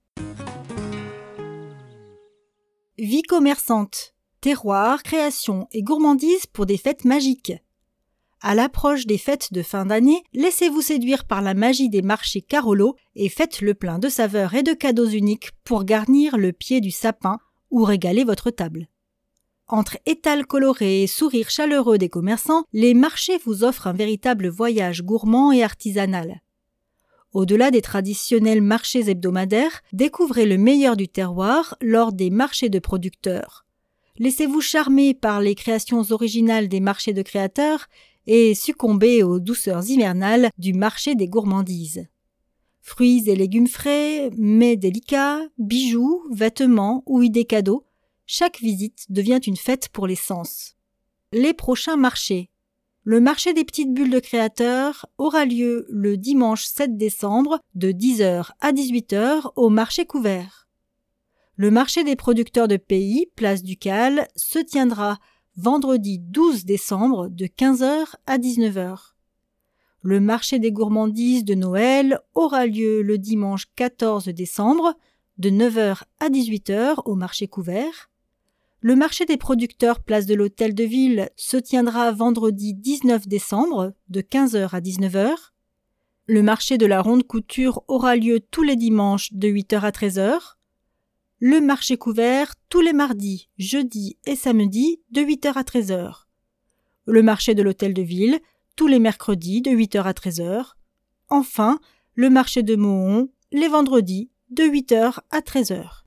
Vie commerçante, terroir, création et gourmandise pour des fêtes magiques. À l'approche des fêtes de fin d'année, laissez-vous séduire par la magie des marchés Carolo et faites le plein de saveurs et de cadeaux uniques pour garnir le pied du sapin ou régaler votre table. Entre étals colorés et sourires chaleureux des commerçants, les marchés vous offrent un véritable voyage gourmand et artisanal. Au-delà des traditionnels marchés hebdomadaires, découvrez le meilleur du terroir lors des marchés de producteurs. Laissez-vous charmer par les créations originales des marchés de créateurs et succombez aux douceurs hivernales du marché des gourmandises. Fruits et légumes frais, mets délicats, bijoux, vêtements ou idées cadeaux, chaque visite devient une fête pour les sens. Les prochains marchés. Le marché des petites bulles de créateurs aura lieu le dimanche 7 décembre de 10h à 18h au marché couvert. Le marché des producteurs de pays, place Ducal, se tiendra vendredi 12 décembre de 15h à 19h. Le marché des gourmandises de Noël aura lieu le dimanche 14 décembre de 9h à 18h au marché couvert. Le marché des producteurs place de l'Hôtel de Ville se tiendra vendredi 19 décembre de 15h à 19h. Le marché de la Ronde Couture aura lieu tous les dimanches de 8h à 13h. Le marché couvert tous les mardis, jeudis et samedis de 8h à 13h. Le marché de l'Hôtel de Ville tous les mercredis de 8h à 13h. Enfin, le marché de Mohon les vendredis de 8h à 13h.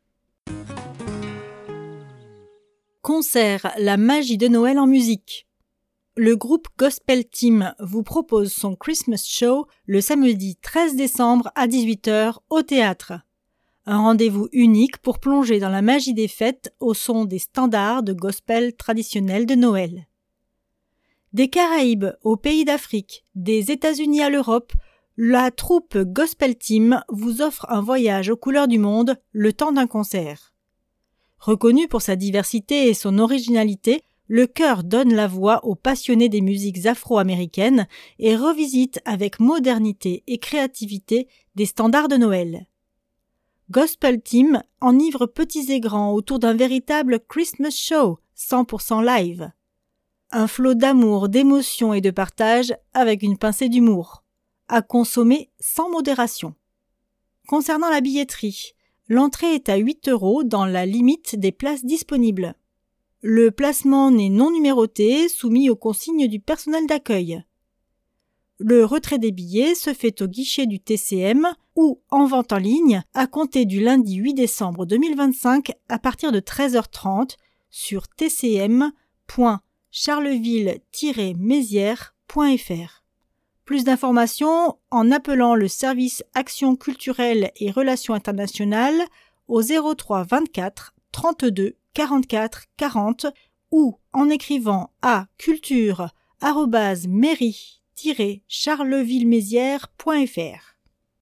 Concert La magie de Noël en musique. Le groupe Gospel Team vous propose son Christmas Show le samedi 13 décembre à 18h au théâtre. Un rendez-vous unique pour plonger dans la magie des fêtes au son des standards de gospel traditionnels de Noël. Des Caraïbes au pays d'Afrique, des États-Unis à l'Europe, la troupe Gospel Team vous offre un voyage aux couleurs du monde le temps d'un concert. Reconnu pour sa diversité et son originalité, le chœur donne la voix aux passionnés des musiques afro-américaines et revisite avec modernité et créativité des standards de Noël. Gospel Team enivre petits et grands autour d'un véritable Christmas Show 100% live. Un flot d'amour, d'émotion et de partage avec une pincée d'humour. À consommer sans modération. Concernant la billetterie, l'entrée est à 8 € dans la limite des places disponibles. Le placement n'est non numéroté, soumis aux consignes du personnel d'accueil. Le retrait des billets se fait au guichet du TCM ou en vente en ligne à compter du lundi 8 décembre 2025 à partir de 13h30 sur tcm.charleville-mézières.fr. Plus d'informations en appelant le service Action culturelle et relations internationales au 03 24 32 44 40 ou en écrivant à culture@mairie-charleville-mézières.fr.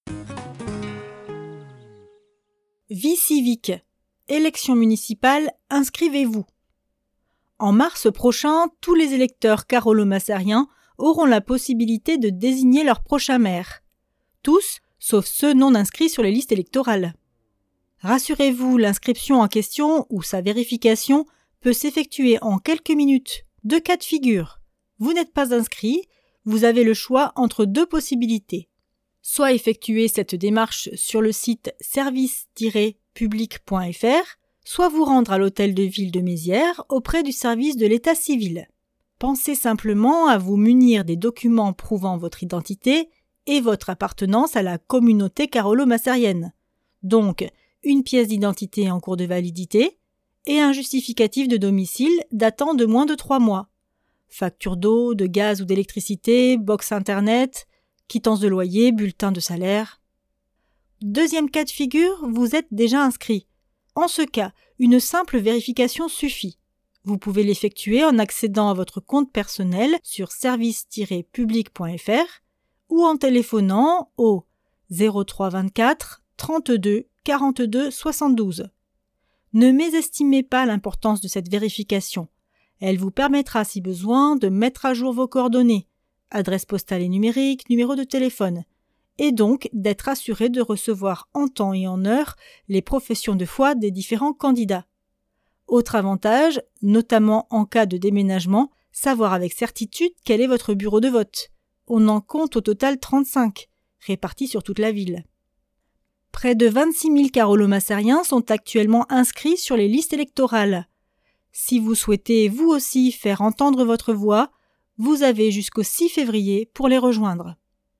Vie civique. Élections municipales, inscrivez-vous. En mars prochain, tous les électeurs carolo-massariens auront la possibilité de désigner leur prochain maire. Tous, sauf ceux non inscrits sur les listes électorales. Rassurez-vous, l'inscription en question ou sa vérification peut s'effectuer en quelques minutes. 2 cas de figure. Vous n'êtes pas inscrit, vous avez le choix entre 2 possibilités. Soit effectuer cette démarche sur le site service-public.fr, soit vous rendre à l'hôtel de ville de Mézières auprès du service de l'état civil. Pensez simplement à vous munir des documents prouvant votre identité et votre appartenance à la communauté carolo-massarienne. Donc, une pièce d'identité en cours de validité et un justificatif de domicile datant de moins de 3 mois. Facture d'eau, de gaz ou d'électricité, box internet, quittance de loyer, bulletin de salaire. Deuxième cas de figure, vous êtes déjà inscrit. En ce cas, une simple vérification suffit. Vous pouvez l'effectuer en accédant à votre compte personnel sur service-public.fr ou en téléphonant au 03 24 32 42 72. Ne mésestimez pas l'importance de cette vérification. Elle vous permettra, si besoin, de mettre à jour vos coordonnées, adresse postale et numérique, numéro de téléphone, et donc d'être assuré de recevoir en temps et en heure les professions de foi des différents candidats. Autre avantage, notamment en cas de déménagement, savoir avec certitude quel est votre bureau de vote. On en compte au total 35, répartis sur toute la ville. Près de 26 000 carolo-massariens sont actuellement inscrits sur les listes électorales. Si vous souhaitez vous aussi faire entendre votre voix, vous avez jusqu'au 6 février pour les rejoindre.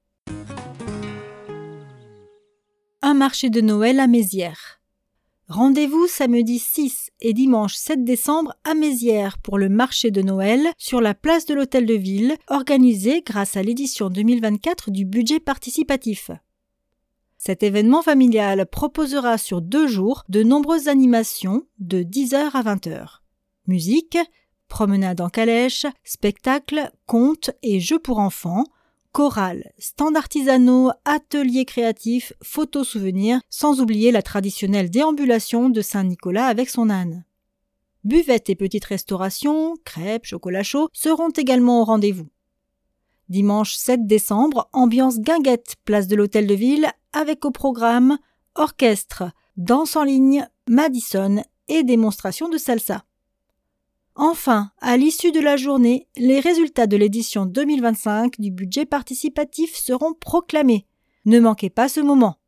Un marché de Noël à Mézières. Rendez-vous samedi 6 et dimanche 7 décembre à Mézières pour le marché de Noël sur la place de l'Hôtel de Ville, organisé grâce à l'édition 2024 du budget participatif. Cet événement familial proposera sur 2 jours de nombreuses animations de 10h à 20h. Musique, promenade en calèche, spectacles, contes et jeux pour enfants, chorale, stands artisanaux, ateliers créatifs, photos souvenirs, sans oublier la traditionnelle déambulation de Saint-Nicolas avec son âne. Buvettes et petites restaurations, crêpes, chocolat chaud seront également au rendez-vous. Dimanche 7 décembre, ambiance guinguette, place de l'Hôtel de Ville, avec au programme orchestre, danse en ligne, Madison et démonstration de salsa. Enfin, à l'issue de la journée, les résultats de l'édition 2025 du budget participatif seront proclamés. Ne manquez pas ce moment.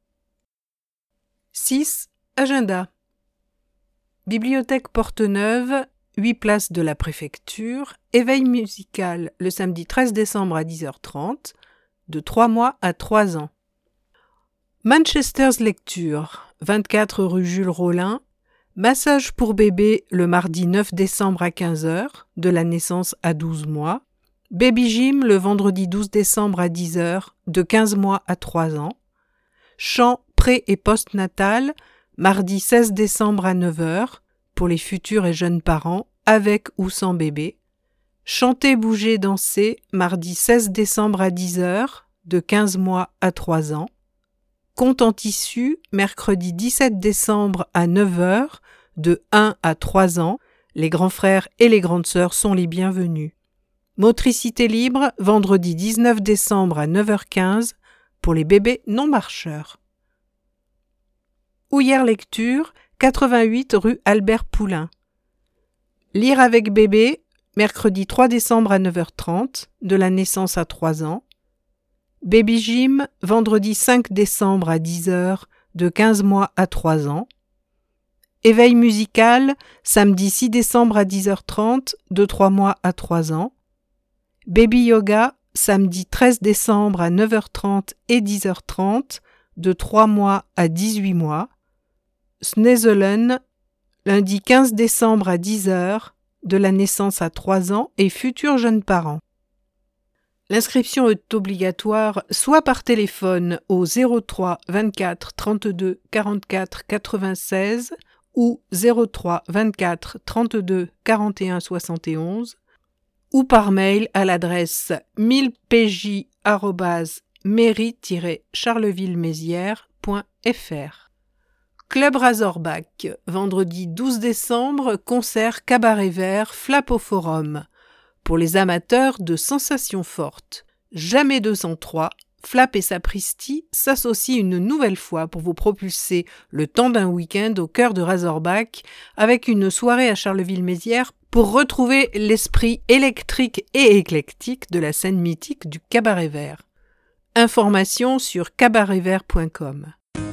6. Agenda. Bibliothèque Porte-Neuve, 8 places de la préfecture, éveil musical le samedi 13 décembre à 10h30, de 3 mois à 3 ans. Manchester's Lecture, 24 rue Jules Rollin, massage pour bébé le mardi 9 décembre à 15h, de la naissance à 12 mois. Baby Gym le vendredi 12 décembre à 10h, de 15 mois à 3 ans. Chant pré- et post-natal, mardi 16 décembre à 9h, pour les futurs et jeunes parents, avec ou sans bébé. Chanter, bouger, danser, mardi 16 décembre à 10h, de 15 mois à 3 ans. Conte en tissu, mercredi 17 décembre à 9h, de 1 à 3 ans. Les grands frères et les grandes sœurs sont les bienvenus. Motricité libre, vendredi 19 décembre à 9h15, pour les bébés non marcheurs. Houillère Lecture, 88 rue Albert Poulain. Lire avec bébé, mercredi 3 décembre à 9h30, de la naissance à 3 ans. Baby Gym, vendredi 5 décembre à 10h, de 15 mois à 3 ans. Éveil musical, samedi 6 décembre à 10h30, de 3 mois à 3 ans. Baby Yoga, samedi 13 décembre à 9h30 et 10h30, de 3 mois à 18 mois. Sneezelen, lundi 15 décembre à 10h, de la naissance à 3 ans et futurs jeunes parents. L'inscription est obligatoire soit par téléphone au 03 24 32 44 96 ou 03 24 32 41 71 ou par mail à l'adresse 1000pj@mairie-charleville-mézières.fr. Club Razorback, vendredi 12 décembre, concert Cabaret Vert, Flap au Forum. Pour les amateurs de sensations fortes, jamais 203, Flap et Sapristi s'associent une nouvelle fois pour vous propulser le temps d'un week-end au cœur de Razorback avec une soirée à Charleville-Mézières pour retrouver l'esprit électrique et éclectique de la scène mythique du Cabaret Vert. Informations sur cabaretvert.com.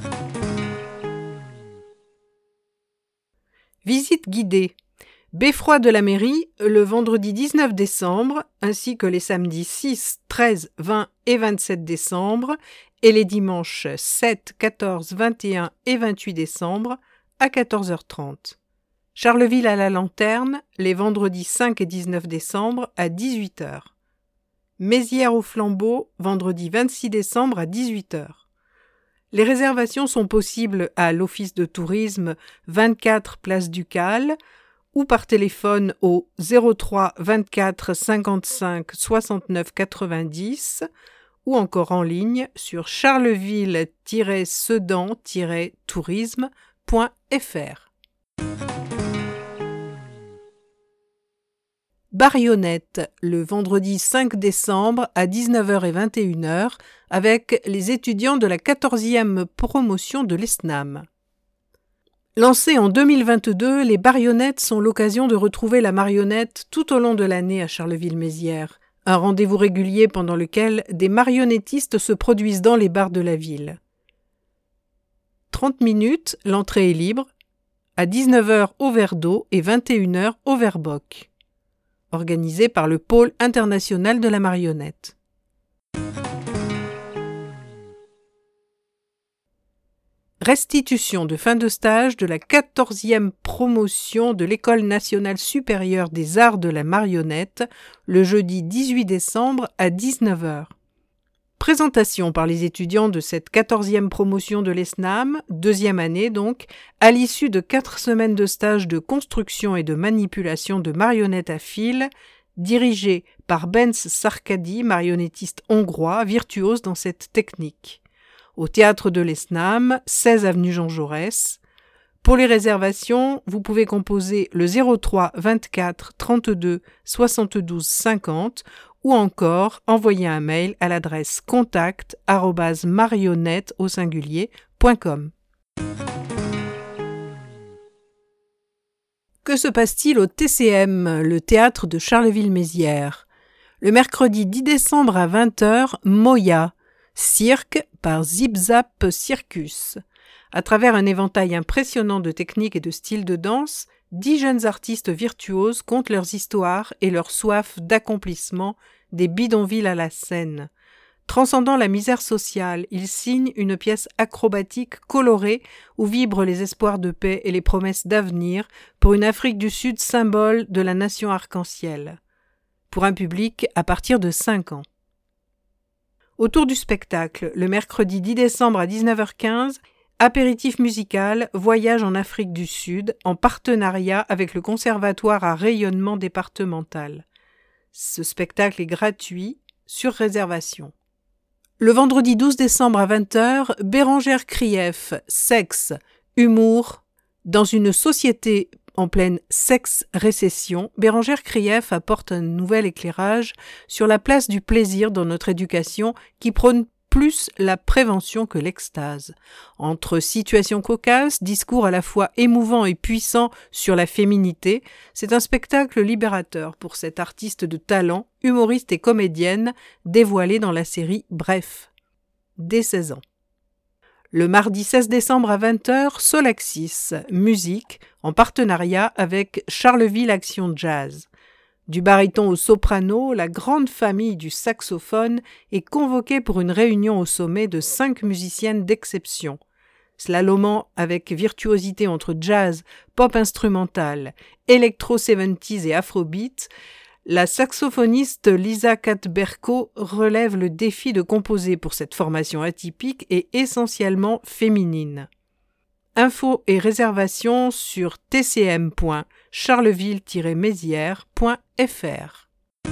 Visite guidée. Beffroi de la mairie, le vendredi 19 décembre, ainsi que les samedis 6, 13, 20 et 27 décembre, et les dimanches 7, 14, 21 et 28 décembre, à 14h30. Charleville à la lanterne, les vendredis 5 et 19 décembre, à 18h. Mézières au flambeau, vendredi 26 décembre, à 18h. Les réservations sont possibles à l'Office de tourisme 24 Place Ducale, ou par téléphone au 03 24 55 69 90 ou encore en ligne sur charleville-sedan-tourisme.fr. Barionnette, le vendredi 5 décembre à 19h et 21h avec les étudiants de la 14e promotion de l'ESNAM. Lancées en 2022, les marionnettes sont l'occasion de retrouver la marionnette tout au long de l'année à Charleville-Mézières. Un rendez-vous régulier pendant lequel des marionnettistes se produisent dans les bars de la ville. 30 minutes, l'entrée est libre, à 19h au Verre d'Eau et 21h au Verboc. Organisé par le Pôle international de la marionnette. Restitution de fin de stage de la 14e promotion de l'École nationale supérieure des arts de la marionnette, le jeudi 18 décembre à 19h. Présentation par les étudiants de cette 14e promotion de l'ESNAM, deuxième année donc, à l'issue de 4 semaines de stage de construction et de manipulation de marionnettes à fil, dirigée par Bence Sarkadi, marionnettiste hongrois, virtuose dans cette technique. Au théâtre de l'ESNAM, 16 avenue Jean Jaurès. Pour les réservations, vous pouvez composer le 03 24 32 72 50 ou encore envoyer un mail à l'adresse contact@marionnette.com. Que se passe-t-il au TCM, le théâtre de Charleville-Mézières ? Le mercredi 10 décembre à 20h, Moya, cirque par Zip Zap Circus. À travers un éventail impressionnant de techniques et de styles de danse, 10 jeunes artistes virtuoses content leurs histoires et leur soif d'accomplissement des bidonvilles à la scène. Transcendant la misère sociale, ils signent une pièce acrobatique colorée où vibrent les espoirs de paix et les promesses d'avenir pour une Afrique du Sud symbole de la nation arc-en-ciel. Pour un public à partir de 5 ans. Autour du spectacle, le mercredi 10 décembre à 19h15, apéritif musical, voyage en Afrique du Sud, en partenariat avec le Conservatoire à rayonnement départemental. Ce spectacle est gratuit, sur réservation. Le vendredi 12 décembre à 20h, Bérangère Krief, sexe, humour. Dans une société en pleine sexe-récession, Bérangère Krief apporte un nouvel éclairage sur la place du plaisir dans notre éducation qui prône plus la prévention que l'extase. Entre situations cocasses, discours à la fois émouvants et puissants sur la féminité, c'est un spectacle libérateur pour cette artiste de talent, humoriste et comédienne, dévoilée dans la série Bref, dès 16 ans. Le mardi 16 décembre à 20h, Solaxis, musique, en partenariat avec Charleville Action Jazz. Du baryton au soprano, la grande famille du saxophone est convoquée pour une réunion au sommet de 5 musiciennes d'exception. Slalomant avec virtuosité entre jazz, pop instrumental, électro 70s et afrobeat, la saxophoniste Lisa Katberko relève le défi de composer pour cette formation atypique et essentiellement féminine. Infos et réservations sur tcm.charleville-mézières.fr.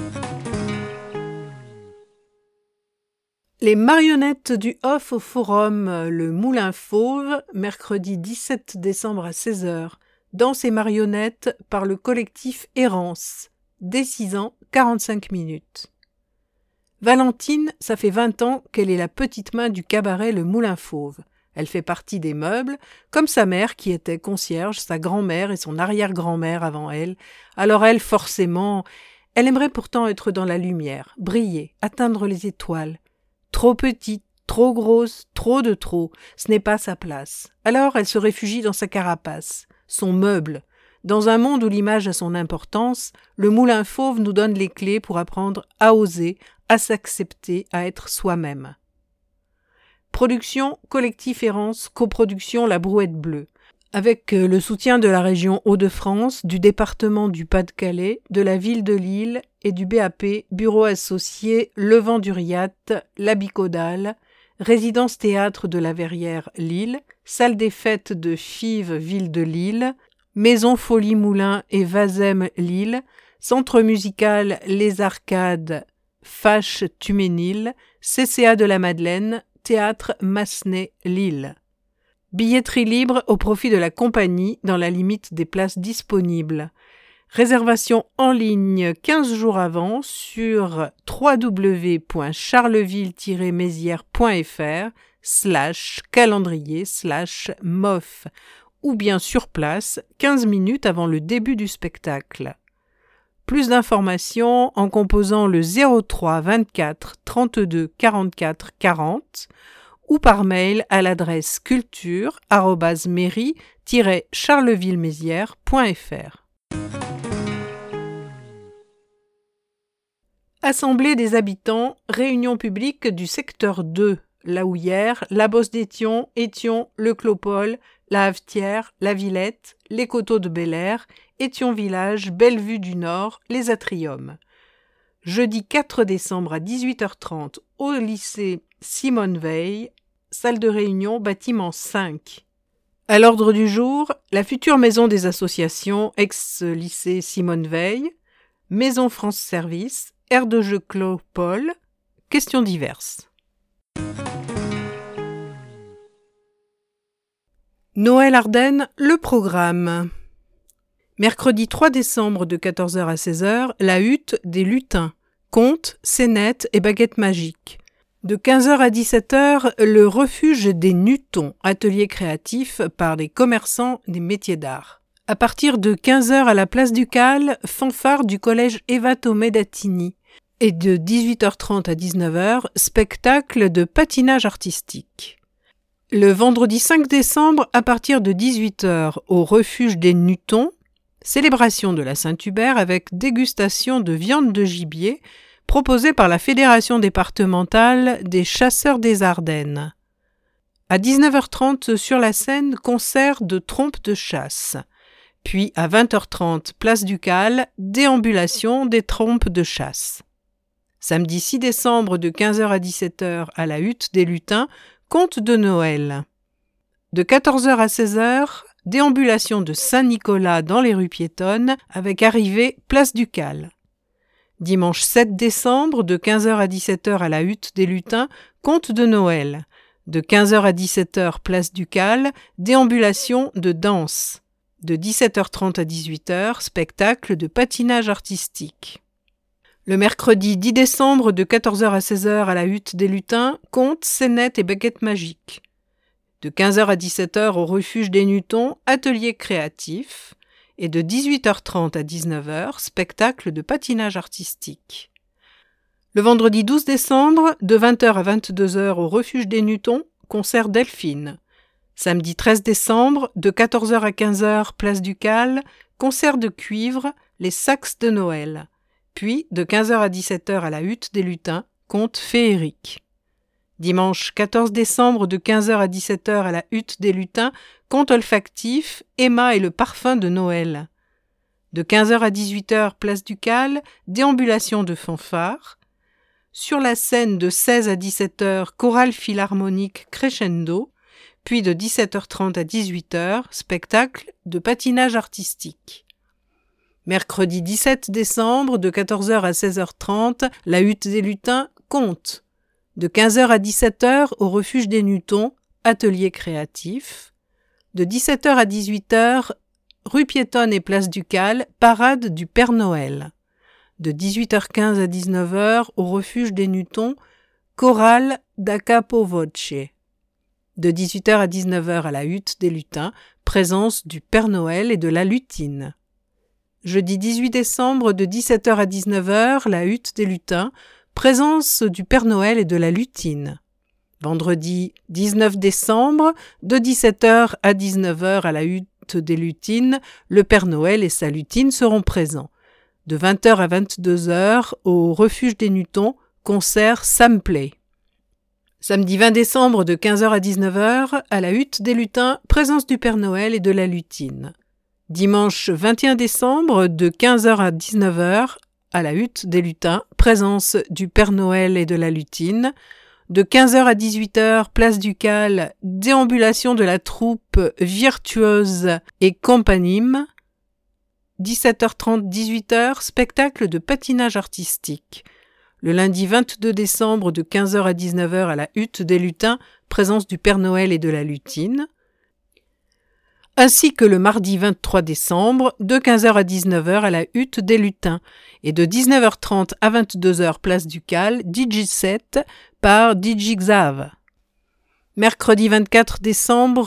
Les marionnettes du Off au Forum, le Moulin Fauve, mercredi 17 décembre à 16h. Danse et marionnettes par le collectif Errance. Dès 6 ans, 45 minutes. Valentine, ça fait 20 ans qu'elle est la petite main du cabaret Le Moulin Fauve. Elle fait partie des meubles, comme sa mère qui était concierge, sa grand-mère et son arrière-grand-mère avant elle. Alors elle, forcément, elle aimerait pourtant être dans la lumière, briller, atteindre les étoiles. Trop petite, trop grosse, trop de trop, ce n'est pas sa place. Alors elle se réfugie dans sa carapace, son meuble. Dans un monde où l'image a son importance, le Moulin Fauve nous donne les clés pour apprendre à oser, à s'accepter, à être soi-même. Production Collectif Errance, coproduction La Brouette Bleue. Avec le soutien de la région Hauts-de-France, du département du Pas-de-Calais, de la ville de Lille et du BAP, bureau associé Le Vent du Riat, La Bicodale, résidence théâtre de la Verrière Lille, salle des fêtes de Fives, ville de Lille, maison Folie Moulin et Vazem Lille, centre musical Les Arcades, Fâche Tuménil, CCA de la Madeleine, théâtre Massenet Lille. Billetterie libre au profit de la compagnie dans la limite des places disponibles. Réservation en ligne 15 jours avant sur www.charleville-mézières.fr/calendrier/MOF ou bien sur place 15 minutes avant le début du spectacle. Plus d'informations en composant le 03 24 32 44 40 ou par mail à l'adresse culture@mairie-charleville-mézières.fr. Assemblée des habitants, réunion publique du secteur 2, La Houillère, La Bosse-d'Étion, Étion, Le Clopole, La Havetière, La Villette, Les Coteaux de Bel-Air, Étion Village, Bellevue du Nord, Les Atriums. Jeudi 4 décembre à 18h30 au lycée Simone Veil, salle de réunion, bâtiment 5. À l'ordre du jour, la future maison des associations, ex-lycée Simone Veil, Maison France Service, aire de jeu Clopole, questions diverses. Noël Ardennes, le programme. Mercredi 3 décembre de 14h à 16h, la hutte des lutins, contes, scénettes et baguettes magiques. De 15h à 17h, le refuge des Nutons, atelier créatif par les commerçants des métiers d'art. À partir de 15h à la place du Cal, fanfare du collège Eva Tomé d'Attigny. Et de 18h30 à 19h, spectacle de patinage artistique. Le vendredi 5 décembre, à partir de 18h, au refuge des Nutons, célébration de la Saint-Hubert avec dégustation de viande de gibier proposée par la Fédération départementale des chasseurs des Ardennes. À 19h30, sur la scène, concert de trompes de chasse. Puis à 20h30, place du Cal, déambulation des trompes de chasse. Samedi 6 décembre de 15h à 17h à la hutte des lutins, conte de Noël. De 14h à 16h, déambulation de Saint-Nicolas dans les rues piétonnes avec arrivée place du Cal. Dimanche 7 décembre de 15h à 17h à la hutte des lutins, conte de Noël. De 15h à 17h place du Cal, déambulation de danse. De 17h30 à 18h, spectacle de patinage artistique. Le mercredi 10 décembre de 14h à 16h à la hutte des lutins, contes, scénettes et baguettes magiques. De 15h à 17h au refuge des Nutons, atelier créatif. Et de 18h30 à 19h, spectacle de patinage artistique. Le vendredi 12 décembre, de 20h à 22h au refuge des Nutons, concert Delphine. Samedi 13 décembre, de 14h à 15h, place du Cal, concert de cuivre, les sax de Noël. Puis, de 15h à 17h à la hutte des lutins, conte féerique. Dimanche 14 décembre, de 15h à 17h à la hutte des lutins, conte olfactif, Emma et le parfum de Noël. De 15h à 18h, place du Cal, déambulation de fanfare. Sur la scène de 16 à 17h, chorale philharmonique crescendo. Puis de 17h30 à 18h, spectacle de patinage artistique. Mercredi 17 décembre, de 14h à 16h30, la hutte des lutins, conte. De 15h à 17h, au refuge des Nutons, atelier créatif. De 17h à 18h, rue piétonne et place du Cal, parade du Père Noël. De 18h15 à 19h, au refuge des Nutons, chorale da Capo Voce. De 18h à 19h à la hutte des lutins, présence du Père Noël et de la lutine. Jeudi 18 décembre, de 17h à 19h, la hutte des lutins, présence du Père Noël et de la lutine. Vendredi 19 décembre, de 17h à 19h à la hutte des lutines, le Père Noël et sa lutine seront présents. De 20h à 22h, au refuge des Nutons, concert Samplay. Samedi 20 décembre, de 15h à 19h, à la hutte des lutins, présence du Père Noël et de la lutine. Dimanche 21 décembre, de 15h à 19h, à la hutte des lutins, présence du Père Noël et de la lutine. De 15h à 18h, place du Cal, déambulation de la troupe Virtuose et Companime. 17h30-18h, spectacle de patinage artistique. Le lundi 22 décembre, de 15h à 19h, à la hutte des lutins, présence du Père Noël et de la lutine. Ainsi que le mardi 23 décembre, de 15h à 19h à la hutte des lutins, et de 19h30 à 22h place du Cal, DJ7 par DJ Xav. Mercredi 24 décembre,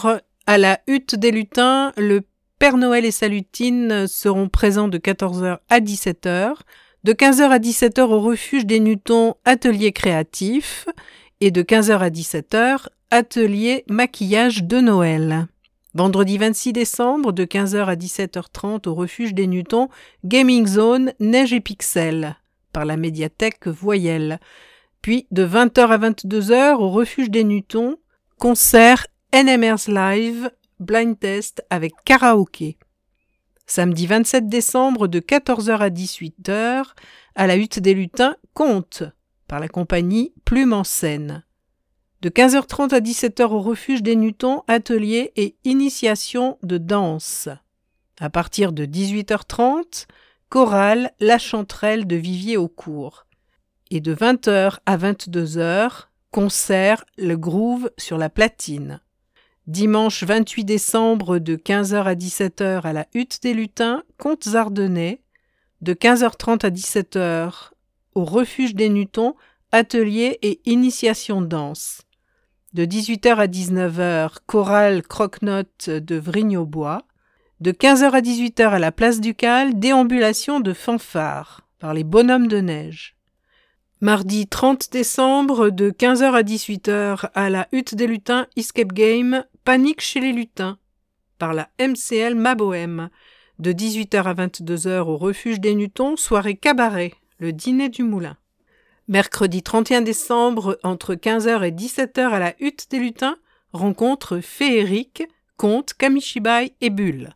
À la hutte des lutins, le Père Noël et sa lutine seront présents de 14h à 17h, de 15h à 17h au refuge des Nutons atelier créatif et de 15h à 17h atelier maquillage de Noël. Vendredi 26 décembre, de 15h à 17h30 au refuge des Nutons, Gaming Zone, Neige et Pixels, par la médiathèque Voyelle. Puis de 20h à 22h au refuge des Nutons, concert NMR's Live, blind test avec karaoké. Samedi 27 décembre, de 14h à 18h, à la hutte des lutins, conte, par la compagnie Plume en scène. De 15h30 à 17h au refuge des Nutons, atelier et initiation de danse. À partir de 18h30, chorale La Chanterelle de Vivier-au-Court. Et de 20h à 22h, concert Le Groove sur la platine. Dimanche 28 décembre, de 15h à 17h à la hutte des lutins, contes ardennais. De 15h30 à 17h au refuge des Nutons, atelier et initiation danse. De 18h à 19h, chorale croque-note de Vrigne-au-Bois. De 15h à 18h à la place du Cal, déambulation de fanfare par les bonhommes de neige. Mardi 30 décembre, de 15h à 18h à la hutte des lutins, escape game, panique chez les lutins par la MCL Mabohème. De 18h à 22h au refuge des Nutons, soirée cabaret, le dîner du moulin. Mercredi 31 décembre, entre 15h et 17h à la hutte des lutins, rencontre féerique, contes, kamishibai et bulles.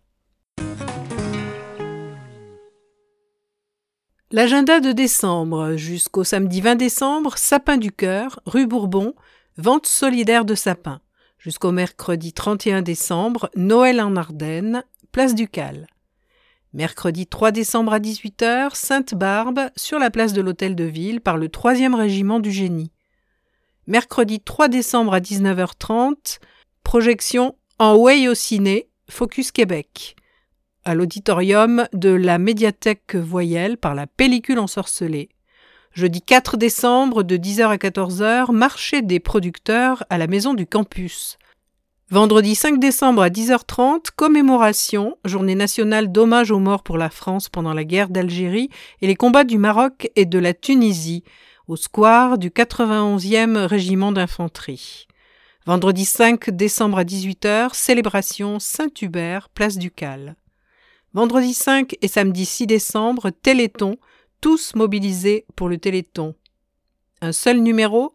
L'agenda de décembre, jusqu'au samedi 20 décembre, Sapin du Cœur, rue Bourbon, vente solidaire de sapins. Jusqu'au mercredi 31 décembre, Noël en Ardennes, place du Cal. Mercredi 3 décembre à 18h, Sainte-Barbe, sur la place de l'Hôtel de Ville, par le 3e régiment du Génie. Mercredi 3 décembre à 19h30, projection En Way au ciné, Focus Québec, à l'auditorium de la médiathèque Voyelle par la Pellicule ensorcelée. Jeudi 4 décembre, de 10h à 14h, marché des producteurs à la Maison du Campus. Vendredi 5 décembre à 10h30, commémoration, journée nationale d'hommage aux morts pour la France pendant la guerre d'Algérie et les combats du Maroc et de la Tunisie, au square du 91e régiment d'infanterie. Vendredi 5 décembre à 18h, célébration Saint-Hubert, place du Cal. Vendredi 5 et samedi 6 décembre, Téléthon, tous mobilisés pour le Téléthon. Un seul numéro,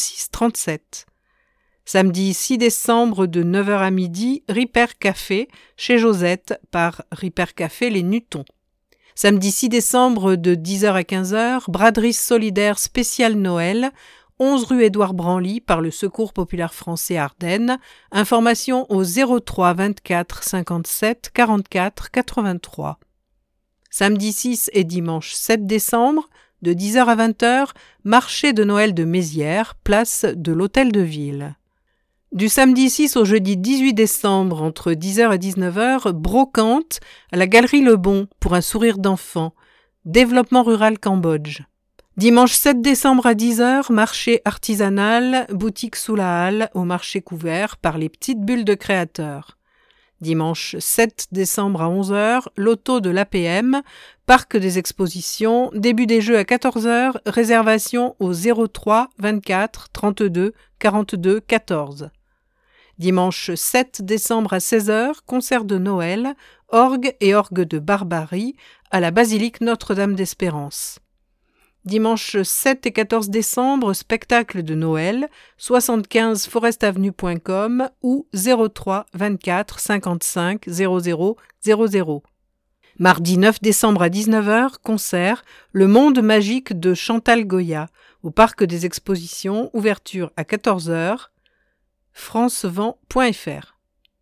36-37. Samedi 6 décembre de 9h à midi, Ripper Café, chez Josette, par Ripper Café Les Nutons. Samedi 6 décembre de 10h à 15h, braderie solidaire spéciale Noël, 11 rue Édouard Branly, par le Secours populaire français Ardennes. Information au 03 24 57 44 83. Samedi 6 et dimanche 7 décembre, de 10h à 20h, marché de Noël de Mézières, place de l'Hôtel de Ville. Du samedi 6 au jeudi 18 décembre, entre 10h et 19h, brocante à la Galerie Le Bon pour un sourire d'enfant. Développement rural Cambodge. Dimanche 7 décembre à 10h, marché artisanal, boutique sous la halle au marché couvert par les petites bulles de créateurs. Dimanche 7 décembre à 11h, loto de l'APM, parc des expositions, début des jeux à 14h, réservation au 03 24 32 42 14. Dimanche 7 décembre à 16h, concert de Noël, orgue et orgue de Barbarie à la basilique Notre-Dame d'Espérance. Dimanche 7 et 14 décembre, spectacle de Noël, 75 forestavenue.com ou 03 24 55 00 00. Mardi 9 décembre à 19h, concert Le Monde magique de Chantal Goya au Parc des Expositions, ouverture à 14h, francevent.fr.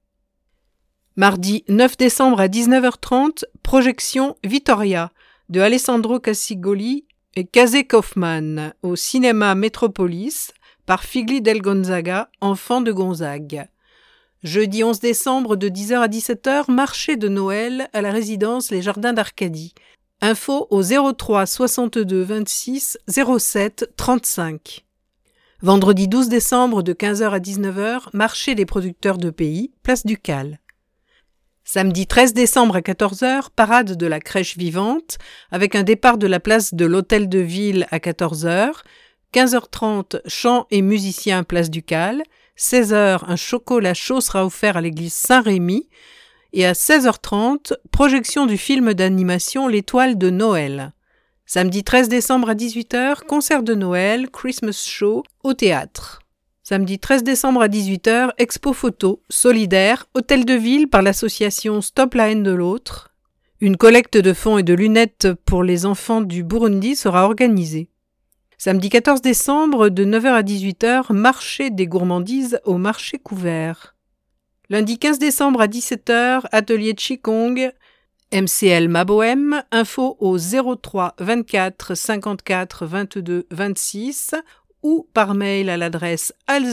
Mardi 9 décembre à 19h30, projection Vittoria de Alessandro Cassigoli et Casey Kaufmann au cinéma Métropolis par Figli del Gonzaga, enfant de Gonzague. Jeudi 11 décembre de 10h à 17h, marché de Noël à la résidence Les Jardins d'Arcadie. Info au 03 62 26 07 35. Vendredi 12 décembre de 15h à 19h, marché des producteurs de pays, place du Cal. Samedi 13 décembre à 14h, parade de la crèche vivante, avec un départ de la place de l'Hôtel de Ville à 14h, 15h30, chants et musiciens place du Cal, 16h, un chocolat chaud sera offert à l'église Saint-Rémy, et à 16h30, projection du film d'animation L'Étoile de Noël. Samedi 13 décembre à 18h, concert de Noël, Christmas Show, au théâtre. Samedi 13 décembre à 18h, expo photo, solidaire, hôtel de ville par l'association Stop la haine de l'autre. Une collecte de fonds et de lunettes pour les enfants du Burundi sera organisée. Samedi 14 décembre, de 9h à 18h, marché des gourmandises au marché couvert. Lundi 15 décembre à 17h, atelier Qigong, MCL Mabohem, info au 03 24 54 22 26 ou par mail à l'adresse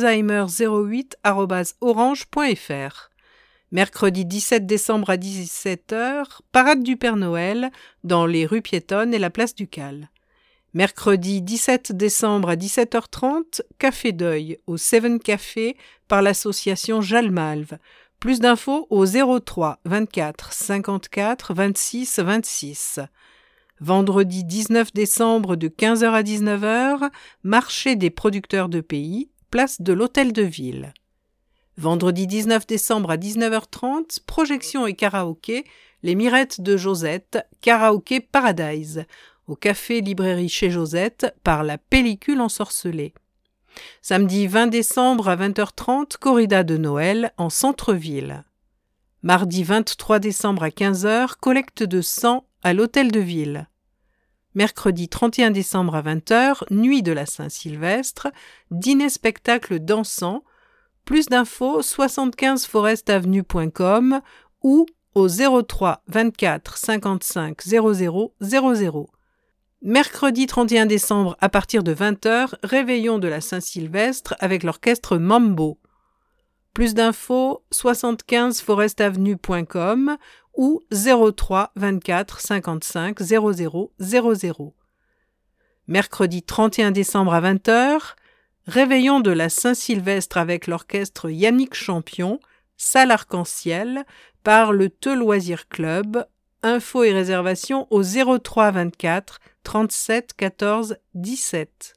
alzheimer08@orange.fr. Mercredi 17 décembre à 17h, parade du Père Noël dans les rues piétonnes et la place du Cal. Mercredi 17 décembre à 17h30, café deuil au Seven Café par l'association Jalmalve. Plus d'infos au 03 24 54 26 26. Vendredi 19 décembre de 15h à 19h, marché des producteurs de pays, place de l'Hôtel de Ville. Vendredi 19 décembre à 19h30, projection et karaoké, les Mirettes de Josette, karaoké Paradise, au café librairie chez Josette par la pellicule ensorcelée. Samedi 20 décembre à 20h30, corrida de Noël en centre-ville. Mardi 23 décembre à 15h, collecte de sang à l'Hôtel de Ville. Mercredi 31 décembre à 20h, nuit de la Saint-Sylvestre, dîner-spectacle dansant. Plus d'infos 75forestavenue.com ou au 03 24 55 00 00. Mercredi 31 décembre à partir de 20h, réveillon de la Saint-Sylvestre avec l'orchestre Mambo. Plus d'infos 75forestavenue.com ou 03 24 55 00 00. Mercredi 31 décembre à 20h, réveillon de la Saint-Sylvestre avec l'orchestre Yannick Champion, salle Arc-en-Ciel, par le Te Loisir Club. Infos et réservations au 03 24 37 14 17.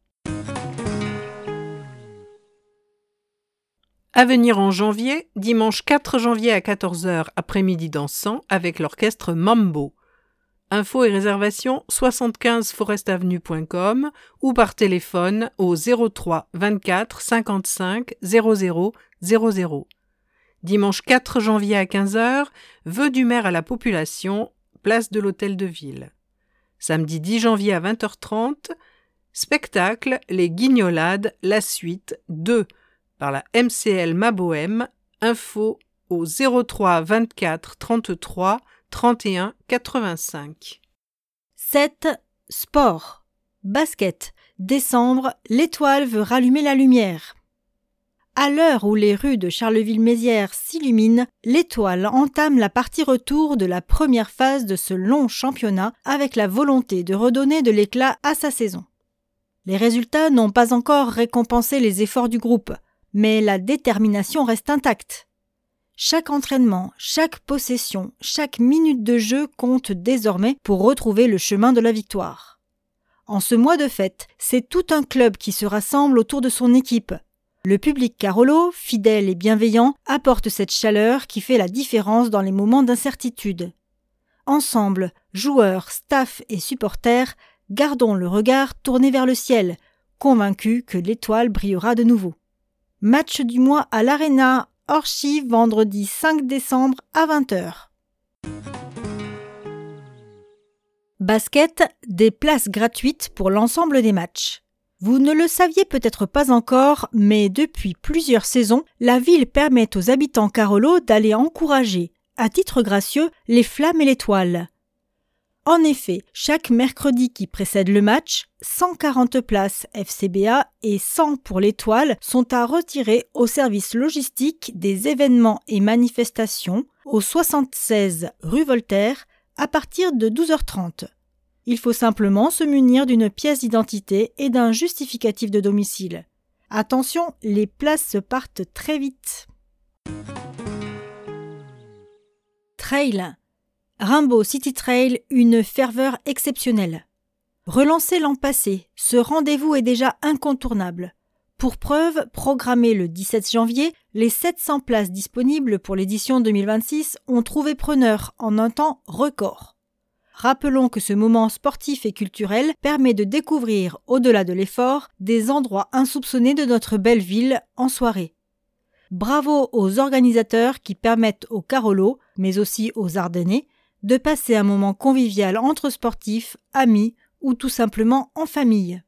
À venir en janvier, dimanche 4 janvier à 14h, après-midi dansant avec l'orchestre Mambo. Infos et réservations 75forestavenue.com ou par téléphone au 03 24 55 00 00. Dimanche 4 janvier à 15h, vœux du maire à la population, place de l'Hôtel de Ville. Samedi 10 janvier à 20h30, spectacle Les Guignolades, la suite 2 par la MCL Mabohem. Info au 03 24 33 31 85. 7. Sport. Basket. Décembre, l'Étoile veut rallumer la lumière. À l'heure où les rues de Charleville-Mézières s'illuminent, l'Étoile entame la partie retour de la première phase de ce long championnat avec la volonté de redonner de l'éclat à sa saison. Les résultats n'ont pas encore récompensé les efforts du groupe, mais la détermination reste intacte. Chaque entraînement, chaque possession, chaque minute de jeu compte désormais pour retrouver le chemin de la victoire. En ce mois de fête, c'est tout un club qui se rassemble autour de son équipe. Le public Carolo, fidèle et bienveillant, apporte cette chaleur qui fait la différence dans les moments d'incertitude. Ensemble, joueurs, staff et supporters, gardons le regard tourné vers le ciel, convaincus que l'Étoile brillera de nouveau. Match du mois à l'Arena Orchy, vendredi 5 décembre à 20h. Basket, des places gratuites pour l'ensemble des matchs. Vous ne le saviez peut-être pas encore, mais depuis plusieurs saisons, la ville permet aux habitants Carolo d'aller encourager, à titre gracieux, les Flammes et l'Étoile. En effet, chaque mercredi qui précède le match, 140 places FCBA et 100 pour l'Étoile sont à retirer au service logistique des événements et manifestations au 76 rue Voltaire à partir de 12h30. Il faut simplement se munir d'une pièce d'identité et d'un justificatif de domicile. Attention, les places se partent très vite. Trail. Rainbow City Trail, une ferveur exceptionnelle. Relancé l'an passé, ce rendez-vous est déjà incontournable. Pour preuve, programmé le 17 janvier, les 700 places disponibles pour l'édition 2026 ont trouvé preneur en un temps record. Rappelons que ce moment sportif et culturel permet de découvrir, au-delà de l'effort, des endroits insoupçonnés de notre belle ville en soirée. Bravo aux organisateurs qui permettent aux Carolos, mais aussi aux Ardennais, de passer un moment convivial entre sportifs, amis ou tout simplement en famille.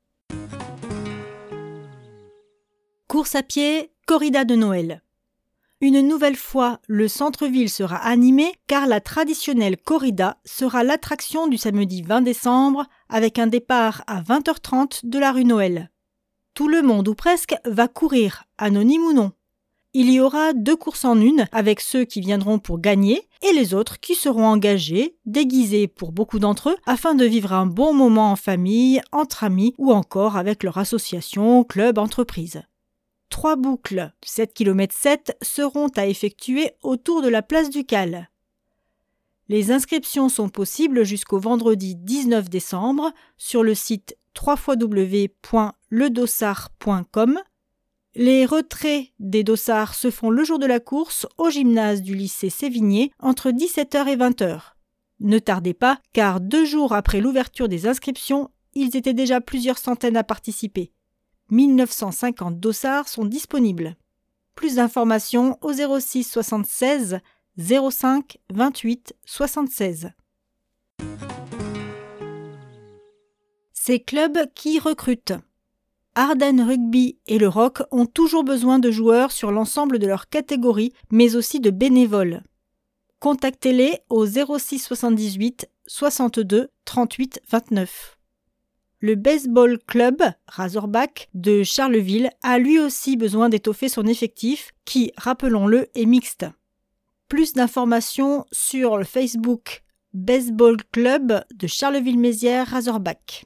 Course à pied, corrida de Noël. Une nouvelle fois, le centre-ville sera animé car la traditionnelle corrida sera l'attraction du samedi 20 décembre avec un départ à 20h30 de la rue Noël. Tout le monde ou presque va courir, anonyme ou non. Il y aura 2 courses en une avec ceux qui viendront pour gagner et les autres qui seront engagés, déguisés pour beaucoup d'entre eux, afin de vivre un bon moment en famille, entre amis ou encore avec leur association, club, entreprise. 3 boucles, 7 km 7, seront à effectuer autour de la place du Cal. Les inscriptions sont possibles jusqu'au vendredi 19 décembre sur le site www.ledossard.com. Les retraits des dossards se font le jour de la course au gymnase du lycée Sévigné entre 17h et 20h. Ne tardez pas, car 2 jours après l'ouverture des inscriptions, ils étaient déjà plusieurs centaines à participer. 1950 dossards sont disponibles. Plus d'informations au 06 76 05 28 76. Ces clubs qui recrutent. Ardennes Rugby et le Rock ont toujours besoin de joueurs sur l'ensemble de leur catégorie, mais aussi de bénévoles. Contactez-les au 06 78 62 38 29. Le baseball club Razorback de Charleville a lui aussi besoin d'étoffer son effectif qui, rappelons-le, est mixte. Plus d'informations sur le Facebook Baseball Club de Charleville-Mézières Razorback.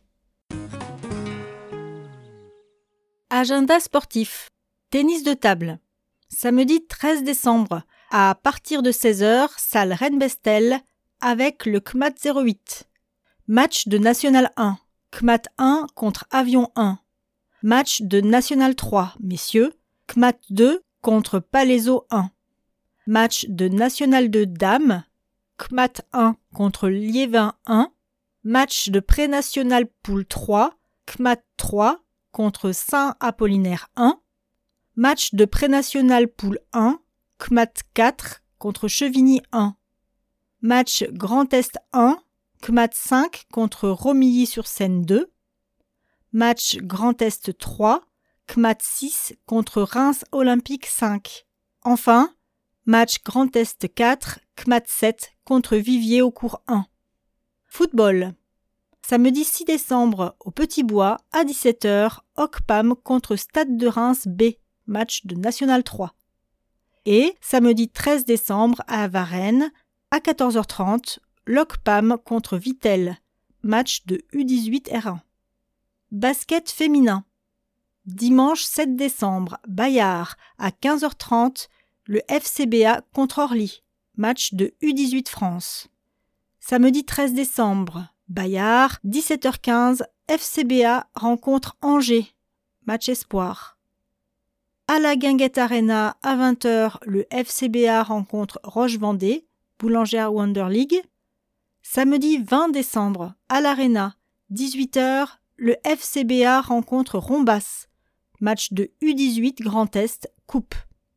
Agenda sportif. Tennis de table. Samedi 13 décembre, à partir de 16h, salle Rennes-Bestel, avec le CMAT 08. Match de National 1. CMAT 1 contre Avion 1. Match de National 3, messieurs. CMAT 2 contre Palaiso 1. Match de National 2 dames. CMAT 1 contre Liévin 1. Match de pré-national poule 3. CMAT 3 contre Saint-Apollinaire 1. Match de pré-national poule 1. CMAT 4 contre Chevigny 1. Match Grand Est 1. CMAT 5 contre Romilly-sur-Seine 2. Match Grand Est 3. CMAT 6 contre Reims Olympique 5. Enfin, match Grand Est 4. CMAT 7 contre Viviers-au-Court 1. Football. Samedi 6 décembre, au Petit Bois, à 17h, OCPAM contre Stade de Reims B, match de National 3. Et samedi 13 décembre, à Varennes, à 14h30, l'OCPAM contre Vittel, match de U18 R1. Basket féminin. Dimanche 7 décembre, Bayard, à 15h30, le FCBA contre Orly, match de U18 France. Samedi 13 décembre, Bayard, 17h15, FCBA rencontre Angers, match espoir. À la Guinguette Arena, à 20h, le FCBA rencontre Roche-Vendée, Boulangère Wonder League. Samedi 20 décembre, à l'Arena, 18h, le FCBA rencontre Rombas, match de U18 Grand Est, Coupe.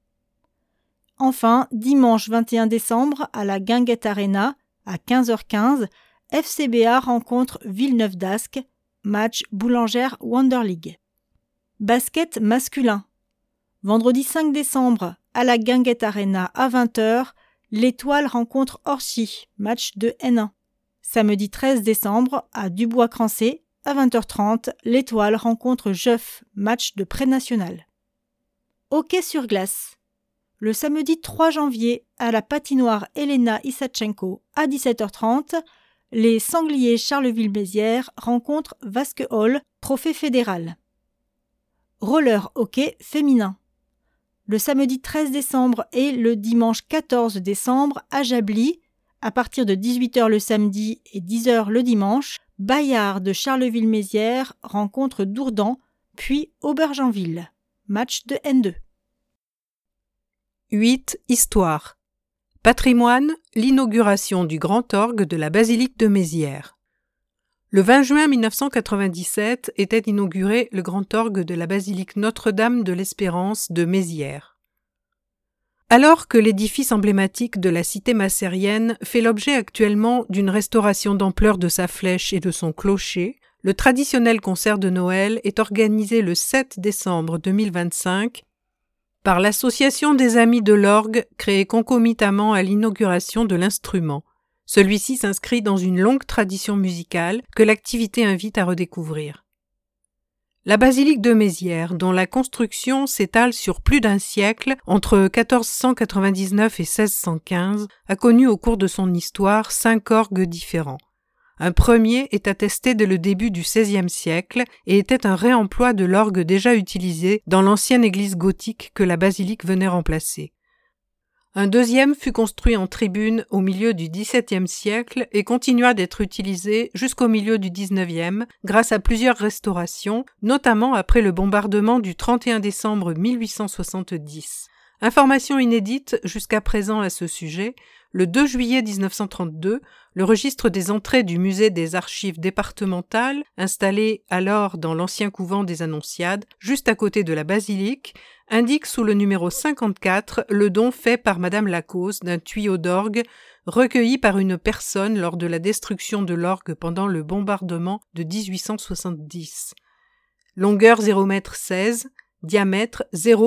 Enfin, dimanche 21 décembre, à la Guinguette Arena, à 15h15, FCBA rencontre Villeneuve d'Ascq, match Boulangère Wonder League. Basket masculin. Vendredi 5 décembre, à la Guinguette Arena à 20h, l'Étoile rencontre Orchy, match de N1. Samedi 13 décembre, à Dubois-Crancé, à 20h30, l'Étoile rencontre Jeuf, match de pré-national. Hockey sur glace. Le samedi 3 janvier, à la patinoire Elena Isatchenko, à 17h30, les Sangliers Charleville-Mézières rencontrent Vasquehol, trophée fédéral. roller hockey féminin. Le samedi 13 décembre et le dimanche 14 décembre à Jably, à partir de 18h le samedi et 10h le dimanche, Bayard de Charleville-Mézières rencontre Dourdan, puis Aubergenville. Match de N2. 8. Histoire. Patrimoine, l'inauguration du grand orgue de la basilique de Mézières. Le 20 juin 1997 était inauguré le grand orgue de la basilique Notre-Dame de l'Espérance de Mézières. Alors que l'édifice emblématique de la cité massérienne fait l'objet actuellement d'une restauration d'ampleur de sa flèche et de son clocher, le traditionnel concert de Noël est organisé le 7 décembre 2025 par l'Association des Amis de l'Orgue, créée concomitamment à l'inauguration de l'instrument. Celui-ci s'inscrit dans une longue tradition musicale que l'activité invite à redécouvrir. La basilique de Mézières, dont la construction s'étale sur plus d'un siècle, entre 1499 et 1615, a connu au cours de son histoire 5 orgues différents. Un premier est attesté dès le début du XVIe siècle et était un réemploi de l'orgue déjà utilisé dans l'ancienne église gothique que la basilique venait remplacer. Un deuxième fut construit en tribune au milieu du XVIIe siècle et continua d'être utilisé jusqu'au milieu du XIXe grâce à plusieurs restaurations, notamment après le bombardement du 31 décembre 1870. Information inédite jusqu'à présent à ce sujet, le 2 juillet 1932, le registre des entrées du musée des archives départementales, installé alors dans l'ancien couvent des Annonciades, juste à côté de la basilique, indique sous le numéro 54 le don fait par Madame Lacause d'un tuyau d'orgue recueilli par une personne lors de la destruction de l'orgue pendant le bombardement de 1870. Longueur 0,16 m, diamètre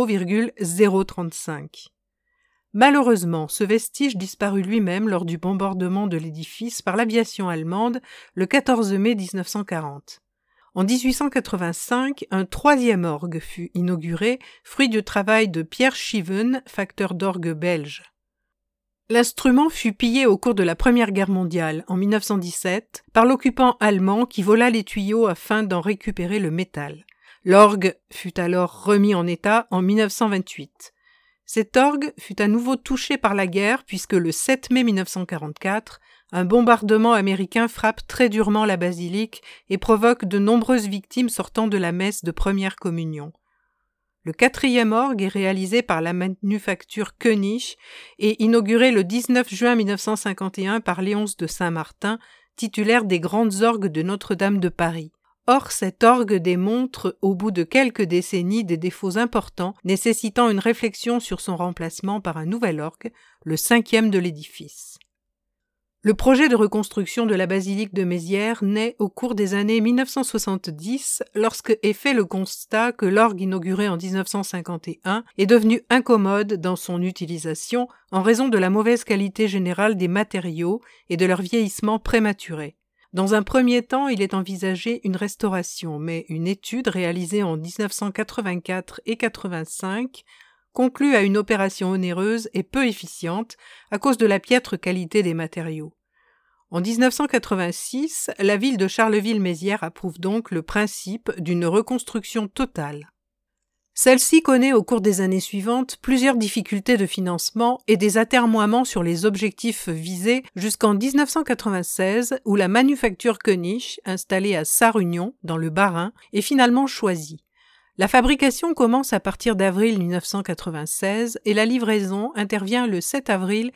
0,035. Malheureusement, ce vestige disparut lui-même lors du bombardement de l'édifice par l'aviation allemande le 14 mai 1940. En 1885, un troisième orgue fut inauguré, fruit du travail de Pierre Schiven, facteur d'orgue belge. L'instrument fut pillé au cours de la Première Guerre mondiale, en 1917, par l'occupant allemand qui vola les tuyaux afin d'en récupérer le métal. L'orgue fut alors remis en état en 1928. Cet orgue fut à nouveau touché par la guerre puisque le 7 mai 1944, un bombardement américain frappe très durement la basilique et provoque de nombreuses victimes sortant de la messe de première communion. Le quatrième orgue est réalisé par la manufacture Koenig et inauguré le 19 juin 1951 par Léonce de Saint-Martin, titulaire des grandes orgues de Notre-Dame de Paris. Or, cet orgue démontre, au bout de quelques décennies, des défauts importants, nécessitant une réflexion sur son remplacement par un nouvel orgue, le 5e de l'édifice. Le projet de reconstruction de la basilique de Mézières naît au cours des années 1970 lorsque est fait le constat que l'orgue inauguré en 1951 est devenu incommode dans son utilisation en raison de la mauvaise qualité générale des matériaux et de leur vieillissement prématuré. Dans un premier temps, il est envisagé une restauration, mais une étude réalisée en 1984 et 1985 conclut à une opération onéreuse et peu efficiente à cause de la piètre qualité des matériaux. En 1986, la ville de Charleville-Mézières approuve donc le principe d'une reconstruction totale. Celle-ci connaît au cours des années suivantes plusieurs difficultés de financement et des atermoiements sur les objectifs visés jusqu'en 1996 où la manufacture Koenig, installée à Sarre-Union, dans le Bas-Rhin, est finalement choisie. La fabrication commence à partir d'avril 1996 et la livraison intervient le 7 avril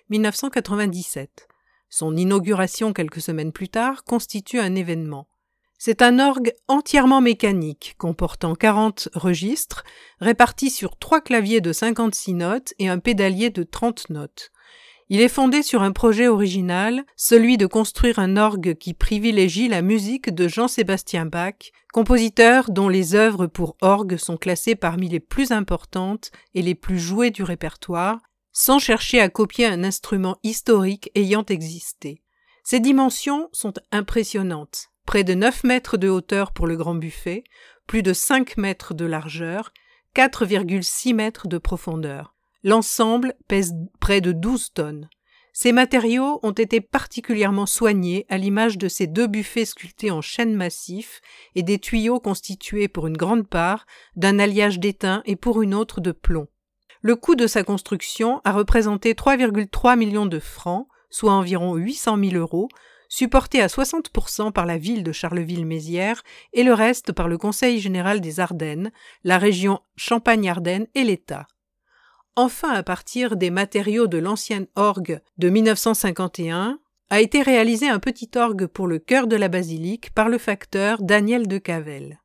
1997. Son inauguration quelques semaines plus tard constitue un événement. C'est un orgue entièrement mécanique, comportant 40 registres, répartis sur 3 claviers de 56 notes et un pédalier de 30 notes. Il est fondé sur un projet original, celui de construire un orgue qui privilégie la musique de Jean-Sébastien Bach, compositeur dont les œuvres pour orgue sont classées parmi les plus importantes et les plus jouées du répertoire, sans chercher à copier un instrument historique ayant existé. Ses dimensions sont impressionnantes. Près de 9 mètres de hauteur pour le grand buffet, plus de 5 mètres de largeur, 4,6 mètres de profondeur. L'ensemble pèse près de 12 tonnes. Ces matériaux ont été particulièrement soignés à l'image de ces 2 buffets sculptés en chêne massif et des tuyaux constitués pour une grande part d'un alliage d'étain et pour une autre de plomb. Le coût de sa construction a représenté 3,3 millions de francs, soit environ 800 000 €, supporté à 60% par la ville de Charleville-Mézières et le reste par le Conseil général des Ardennes, la région Champagne-Ardenne et l'État. Enfin, à partir des matériaux de l'ancienne orgue de 1951, a été réalisé un petit orgue pour le chœur de la basilique par le facteur Daniel de Cavel.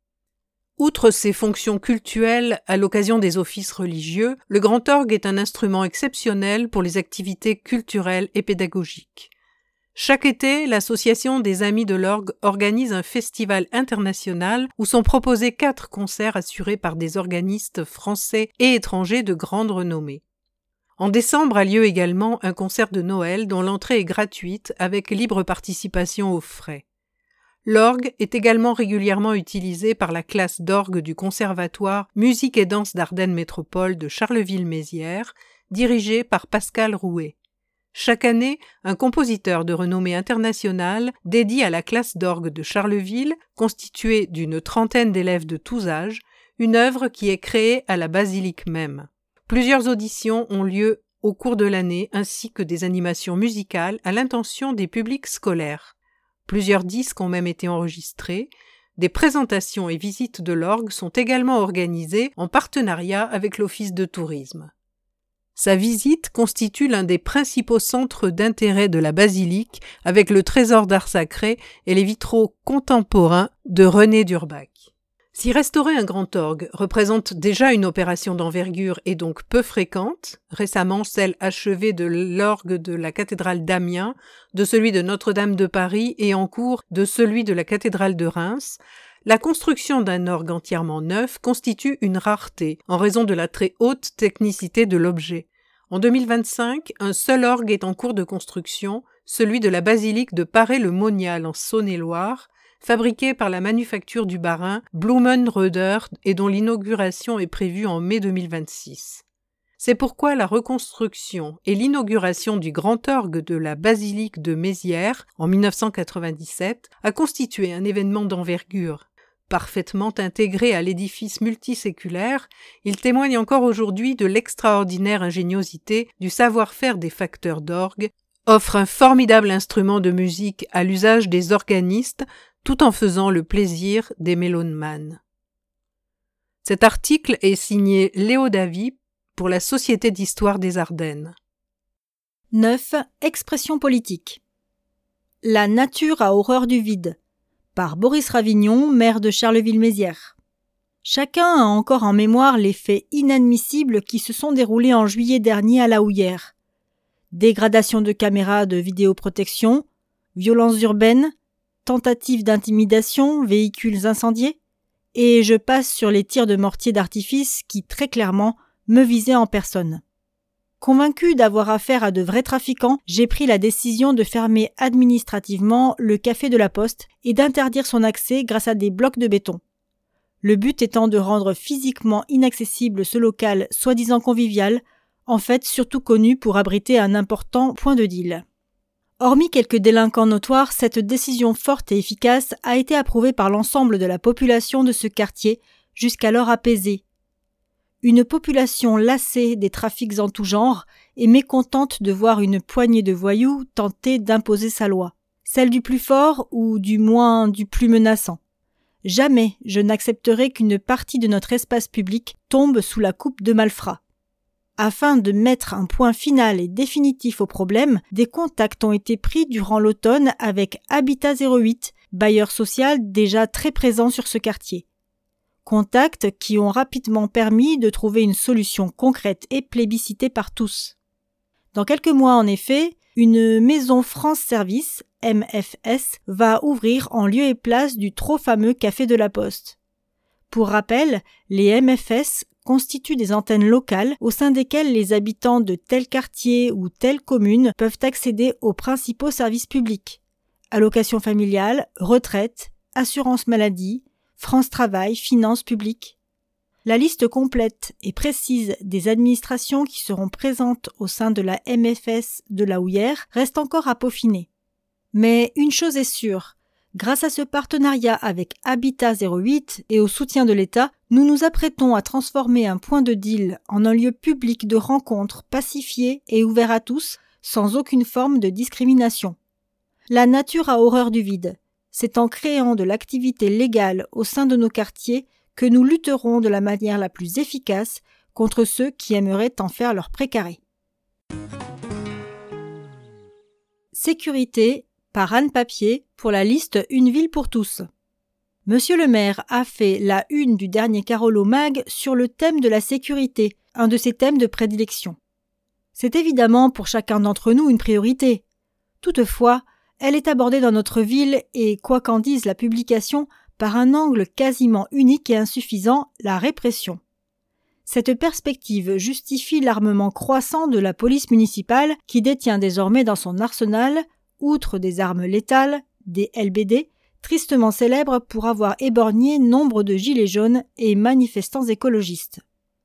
Outre ses fonctions cultuelles à l'occasion des offices religieux, le grand orgue est un instrument exceptionnel pour les activités culturelles et pédagogiques. Chaque été, l'Association des Amis de l'Orgue organise un festival international où sont proposés 4 concerts assurés par des organistes français et étrangers de grande renommée. En décembre a lieu également un concert de Noël dont l'entrée est gratuite avec libre participation aux frais. L'orgue est également régulièrement utilisé par la classe d'orgue du Conservatoire Musique et Danse d'Ardennes Métropole de Charleville-Mézières, dirigé par Pascal Rouet. Chaque année, un compositeur de renommée internationale dédie à la classe d'orgue de Charleville, constituée d'une 30aine d'élèves de tous âges, une œuvre qui est créée à la basilique même. Plusieurs auditions ont lieu au cours de l'année ainsi que des animations musicales à l'intention des publics scolaires. Plusieurs disques ont même été enregistrés. Des présentations et visites de l'orgue sont également organisées en partenariat avec l'Office de tourisme. Sa visite constitue l'un des principaux centres d'intérêt de la basilique avec le trésor d'art sacré et les vitraux contemporains de René d'Urbach. Si restaurer un grand orgue représente déjà une opération d'envergure et donc peu fréquente, récemment celle achevée de l'orgue de la cathédrale d'Amiens, de celui de Notre-Dame de Paris et en cours de celui de la cathédrale de Reims, la construction d'un orgue entièrement neuf constitue une rareté en raison de la très haute technicité de l'objet. En 2025, un seul orgue est en cours de construction, celui de la basilique de Paray-le-Monial en Saône-et-Loire, fabriqué par la manufacture du Bas-Rhin Blumenröder et dont l'inauguration est prévue en mai 2026. C'est pourquoi la reconstruction et l'inauguration du grand orgue de la basilique de Mézières en 1997 a constitué un événement d'envergure. Parfaitement intégré à l'édifice multiséculaire, il témoigne encore aujourd'hui de l'extraordinaire ingéniosité du savoir-faire des facteurs d'orgue, offre un formidable instrument de musique à l'usage des organistes tout en faisant le plaisir des mélomanes. Cet article est signé Léo Davy pour la Société d'histoire des Ardennes. 9. Expression politique. La nature a horreur du vide. Par Boris Ravignon, maire de Charleville-Mézières. Chacun a encore en mémoire les faits inadmissibles qui se sont déroulés en juillet dernier à La Houillère. Dégradation de caméras de vidéoprotection, violences urbaines, tentatives d'intimidation, véhicules incendiés, et je passe sur les tirs de mortier d'artifice qui, très clairement, me visaient en personne. Convaincu d'avoir affaire à de vrais trafiquants, j'ai pris la décision de fermer administrativement le café de la Poste et d'interdire son accès grâce à des blocs de béton. Le but étant de rendre physiquement inaccessible ce local soi-disant convivial, en fait surtout connu pour abriter un important point de deal. Hormis quelques délinquants notoires, cette décision forte et efficace a été approuvée par l'ensemble de la population de ce quartier, jusqu'alors apaisée. Une population lassée des trafics en tout genre et mécontente de voir une poignée de voyous tenter d'imposer sa loi, celle du plus fort ou du moins du plus menaçant. Jamais je n'accepterai qu'une partie de notre espace public tombe sous la coupe de malfrats. Afin de mettre un point final et définitif au problème, des contacts ont été pris durant l'automne avec Habitat 08, bailleur social déjà très présent sur ce quartier. Contacts qui ont rapidement permis de trouver une solution concrète et plébiscitée par tous. Dans quelques mois, en effet, une maison France Service, MFS, va ouvrir en lieu et place du trop fameux Café de la Poste. Pour rappel, les MFS constituent des antennes locales au sein desquelles les habitants de tel quartier ou telle commune peuvent accéder aux principaux services publics. Allocation familiale, retraite, assurance maladie, France Travail, finances publiques. La liste complète et précise des administrations qui seront présentes au sein de la MFS de la Houillère reste encore à peaufiner. Mais une chose est sûre, grâce à ce partenariat avec Habitat 08 et au soutien de l'État, nous nous apprêtons à transformer un point de deal en un lieu public de rencontre pacifié et ouvert à tous, sans aucune forme de discrimination. La nature a horreur du vide. C'est en créant de l'activité légale au sein de nos quartiers que nous lutterons de la manière la plus efficace contre ceux qui aimeraient en faire leur précaré. Sécurité par Anne Papier pour la liste Une ville pour tous. Monsieur le maire a fait la une du dernier Carolo Mag sur le thème de la sécurité, un de ses thèmes de prédilection. C'est évidemment pour chacun d'entre nous une priorité. Toutefois, elle est abordée dans notre ville et, quoi qu'en dise la publication, par un angle quasiment unique et insuffisant, la répression. Cette perspective justifie l'armement croissant de la police municipale qui détient désormais dans son arsenal, outre des armes létales, des LBD, tristement célèbres pour avoir éborgné nombre de gilets jaunes et manifestants écologistes.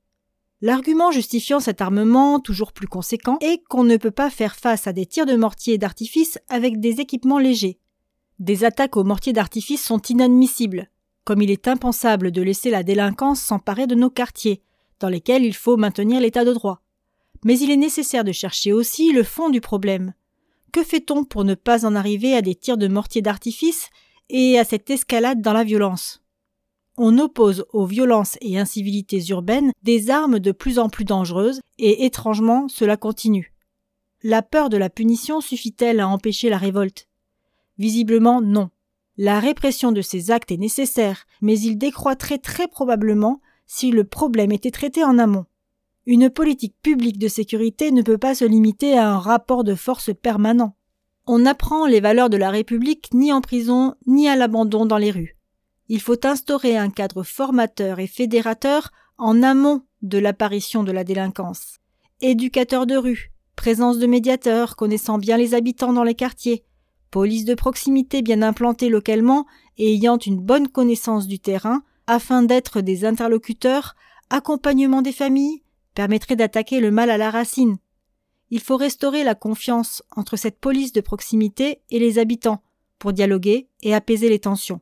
L'argument justifiant cet armement toujours plus conséquent est qu'on ne peut pas faire face à des tirs de mortier d'artifice avec des équipements légers. Des attaques aux mortiers d'artifice sont inadmissibles, comme il est impensable de laisser la délinquance s'emparer de nos quartiers, dans lesquels il faut maintenir l'état de droit. Mais il est nécessaire de chercher aussi le fond du problème. Que fait-on pour ne pas en arriver à des tirs de mortier d'artifice et à cette escalade dans la violence ? On oppose aux violences et incivilités urbaines des armes de plus en plus dangereuses et étrangement cela continue. La peur de la punition suffit-elle à empêcher la révolte ? Visiblement non. La répression de ces actes est nécessaire, mais il décroîtrait très probablement si le problème était traité en amont. Une politique publique de sécurité ne peut pas se limiter à un rapport de force permanent. On n'apprend les valeurs de la République ni en prison ni à l'abandon dans les rues. Il faut instaurer un cadre formateur et fédérateur en amont de l'apparition de la délinquance. Éducateurs de rue, présence de médiateurs connaissant bien les habitants dans les quartiers, police de proximité bien implantée localement et ayant une bonne connaissance du terrain afin d'être des interlocuteurs, accompagnement des familles, permettrait d'attaquer le mal à la racine. Il faut restaurer la confiance entre cette police de proximité et les habitants pour dialoguer et apaiser les tensions.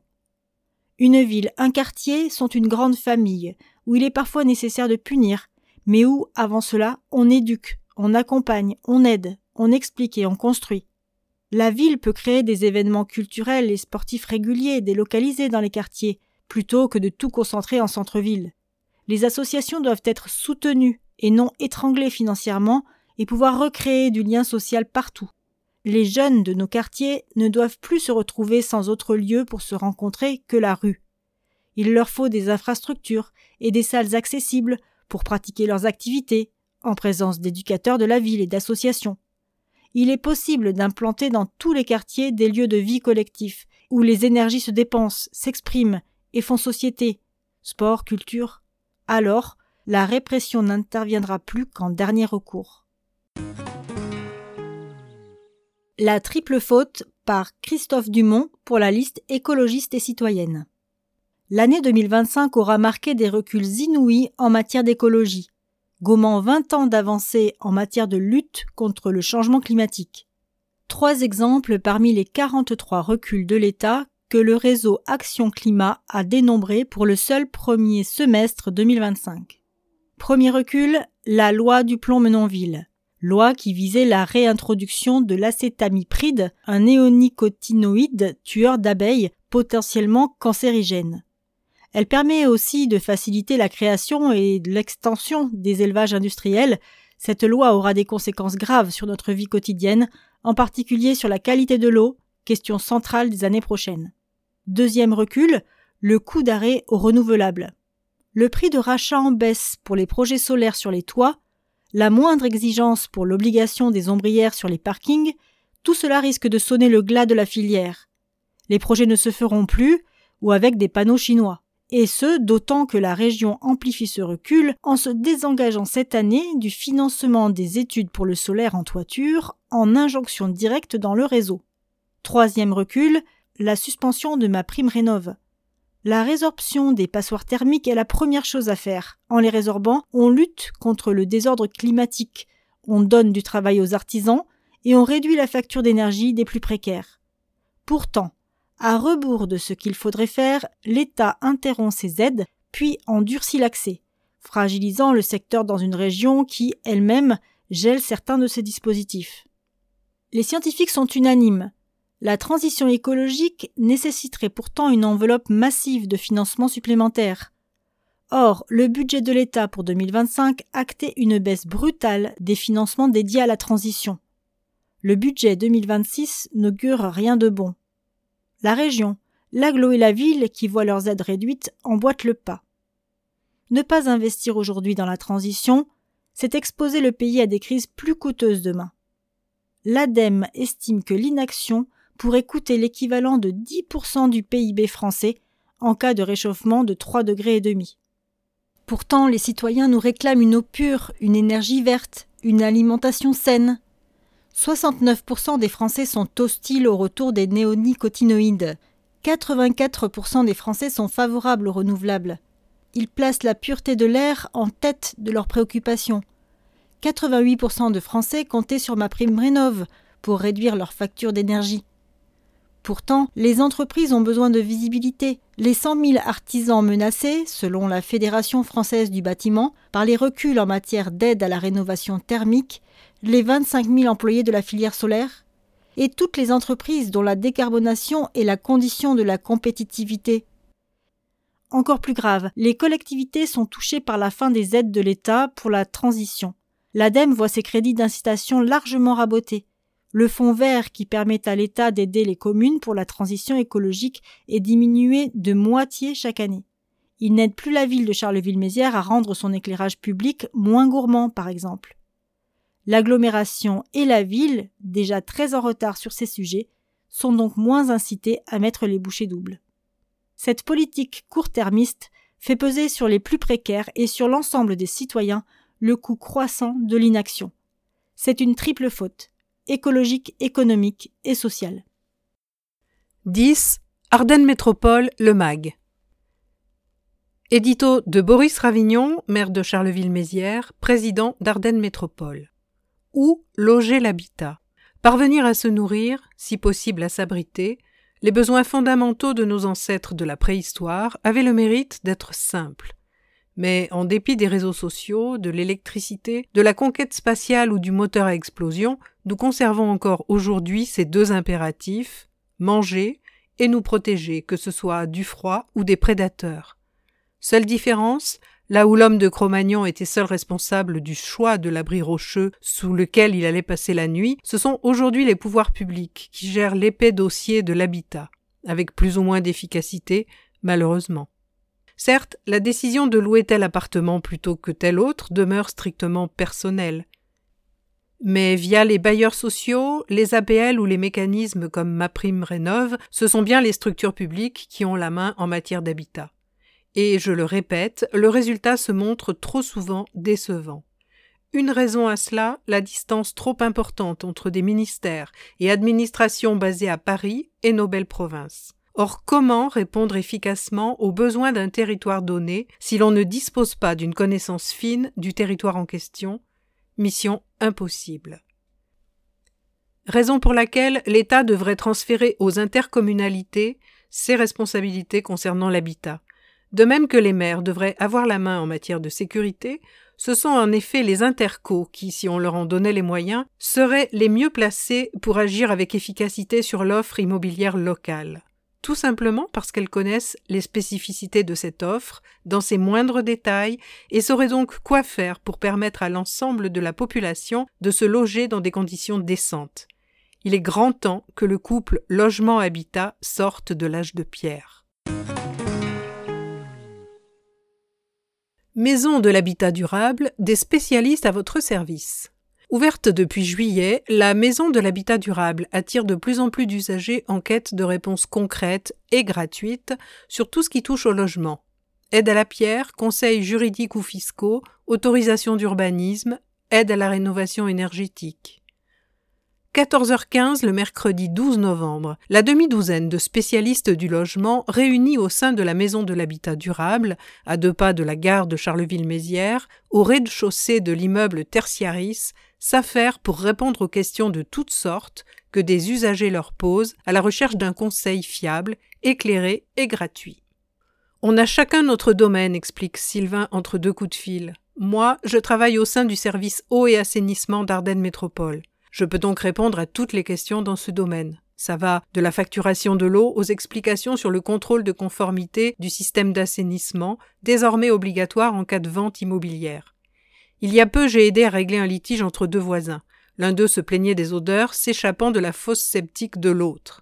Une ville, un quartier sont une grande famille où il est parfois nécessaire de punir, mais où, avant cela, on éduque, on accompagne, on aide, on explique et on construit. La ville peut créer des événements culturels et sportifs réguliers délocalisés dans les quartiers, plutôt que de tout concentrer en centre-ville. Les associations doivent être soutenues et non étranglées financièrement et pouvoir recréer du lien social partout. Les jeunes de nos quartiers ne doivent plus se retrouver sans autre lieu pour se rencontrer que la rue. Il leur faut des infrastructures et des salles accessibles pour pratiquer leurs activités, en présence d'éducateurs de la ville et d'associations. Il est possible d'implanter dans tous les quartiers des lieux de vie collectifs, où les énergies se dépensent, s'expriment et font société, sport, culture. Alors, la répression n'interviendra plus qu'en dernier recours. La triple faute par Christophe Dumont pour la liste écologiste et citoyenne. L'année 2025 aura marqué des reculs inouïs en matière d'écologie, gommant 20 ans d'avancées en matière de lutte contre le changement climatique. 3 exemples parmi les 43 reculs de l'État que le réseau Action Climat a dénombrés pour le seul premier semestre 2025. Premier recul, la loi du plomb-Menonville. Loi qui visait la réintroduction de l'acétamipride, un néonicotinoïde tueur d'abeilles potentiellement cancérigène. Elle permet aussi de faciliter la création et l'extension des élevages industriels. Cette loi aura des conséquences graves sur notre vie quotidienne, en particulier sur la qualité de l'eau, question centrale des années prochaines. Deuxième recul, le coup d'arrêt aux renouvelables. Le prix de rachat en baisse pour les projets solaires sur les toits, la moindre exigence pour l'obligation des ombrières sur les parkings, tout cela risque de sonner le glas de la filière. Les projets ne se feront plus ou avec des panneaux chinois. Et ce, d'autant que la région amplifie ce recul en se désengageant cette année du financement des études pour le solaire en toiture en injonction directe dans le réseau. Troisième recul, la suspension de MaPrimeRénov'. La résorption des passoires thermiques est la première chose à faire. En les résorbant, on lutte contre le désordre climatique, on donne du travail aux artisans et on réduit la facture d'énergie des plus précaires. Pourtant, à rebours de ce qu'il faudrait faire, l'État interrompt ces aides, puis en durcit l'accès, fragilisant le secteur dans une région qui, elle-même, gèle certains de ces dispositifs. Les scientifiques sont unanimes. La transition écologique nécessiterait pourtant une enveloppe massive de financement supplémentaire. Or, le budget de l'État pour 2025 actait une baisse brutale des financements dédiés à la transition. Le budget 2026 n'augure rien de bon. La région, l'agglo et la ville, qui voient leurs aides réduites, emboîtent le pas. Ne pas investir aujourd'hui dans la transition, c'est exposer le pays à des crises plus coûteuses demain. L'ADEME estime que l'inaction pourrait coûter l'équivalent de 10% du PIB français en cas de réchauffement de 3,5 degrés. Pourtant, les citoyens nous réclament une eau pure, une énergie verte, une alimentation saine. 69% des Français sont hostiles au retour des néonicotinoïdes. 84% des Français sont favorables aux renouvelables. Ils placent la pureté de l'air en tête de leurs préoccupations. 88% de Français comptaient sur MaPrimeRénov' pour réduire leur facture d'énergie. Pourtant, les entreprises ont besoin de visibilité. Les 100 000 artisans menacés, selon la Fédération française du bâtiment, par les reculs en matière d'aide à la rénovation thermique, les 25 000 employés de la filière solaire, et toutes les entreprises dont la décarbonation est la condition de la compétitivité. Encore plus grave, les collectivités sont touchées par la fin des aides de l'État pour la transition. L'ADEME voit ses crédits d'incitation largement rabotés. Le fonds vert qui permet à l'État d'aider les communes pour la transition écologique est diminué de moitié chaque année. Il n'aide plus la ville de Charleville-Mézières à rendre son éclairage public moins gourmand, par exemple. L'agglomération et la ville, déjà très en retard sur ces sujets, sont donc moins incitées à mettre les bouchées doubles. Cette politique court-termiste fait peser sur les plus précaires et sur l'ensemble des citoyens le coût croissant de l'inaction. C'est une triple faute, écologique, économique et sociale. 10. Ardennes Métropole, le MAG. Édito de Boris Ravignon, maire de Charleville-Mézières, président d'Ardennes Métropole. Où loger l'habitat? Parvenir à se nourrir, si possible à s'abriter, les besoins fondamentaux de nos ancêtres de la préhistoire avaient le mérite d'être simples. Mais en dépit des réseaux sociaux, de l'électricité, de la conquête spatiale ou du moteur à explosion, nous conservons encore aujourd'hui ces deux impératifs, manger et nous protéger, que ce soit du froid ou des prédateurs. Seule différence, là où l'homme de Cro-Magnon était seul responsable du choix de l'abri rocheux sous lequel il allait passer la nuit, ce sont aujourd'hui les pouvoirs publics qui gèrent l'épais dossier de l'habitat, avec plus ou moins d'efficacité, malheureusement. Certes, la décision de louer tel appartement plutôt que tel autre demeure strictement personnelle. Mais via les bailleurs sociaux, les APL ou les mécanismes comme MaPrimeRénov', ce sont bien les structures publiques qui ont la main en matière d'habitat. Et je le répète, le résultat se montre trop souvent décevant. Une raison à cela, la distance trop importante entre des ministères et administrations basées à Paris et nos belles provinces. Or, comment répondre efficacement aux besoins d'un territoire donné si l'on ne dispose pas d'une connaissance fine du territoire en question? Mission impossible. Raison pour laquelle l'État devrait transférer aux intercommunalités ses responsabilités concernant l'habitat. De même que les maires devraient avoir la main en matière de sécurité, ce sont en effet les intercos qui, si on leur en donnait les moyens, seraient les mieux placés pour agir avec efficacité sur l'offre immobilière locale. Tout simplement parce qu'elles connaissent les spécificités de cette offre dans ses moindres détails et sauraient donc quoi faire pour permettre à l'ensemble de la population de se loger dans des conditions décentes. Il est grand temps que le couple logement-habitat sorte de l'âge de pierre. Maison de l'habitat durable, des spécialistes à votre service. Ouverte depuis juillet, la Maison de l'habitat durable attire de plus en plus d'usagers en quête de réponses concrètes et gratuites sur tout ce qui touche au logement. Aide à la pierre, conseils juridiques ou fiscaux, autorisation d'urbanisme, aide à la rénovation énergétique. 14h15 le mercredi 12 novembre, la demi-douzaine de spécialistes du logement réunis au sein de la Maison de l'Habitat Durable, à 2 pas de la gare de Charleville-Mézières, au rez-de-chaussée de l'immeuble Tertiaris, s'affairent pour répondre aux questions de toutes sortes que des usagers leur posent à la recherche d'un conseil fiable, éclairé et gratuit. « On a chacun notre domaine », explique Sylvain entre 2 coups de fil. « Moi, je travaille au sein du service eau et assainissement d'Ardennes Métropole. Je peux donc répondre à toutes les questions dans ce domaine. Ça va de la facturation de l'eau aux explications sur le contrôle de conformité du système d'assainissement, désormais obligatoire en cas de vente immobilière. Il y a peu, j'ai aidé à régler un litige entre 2 voisins. L'un d'eux se plaignait des odeurs s'échappant de la fosse septique de l'autre.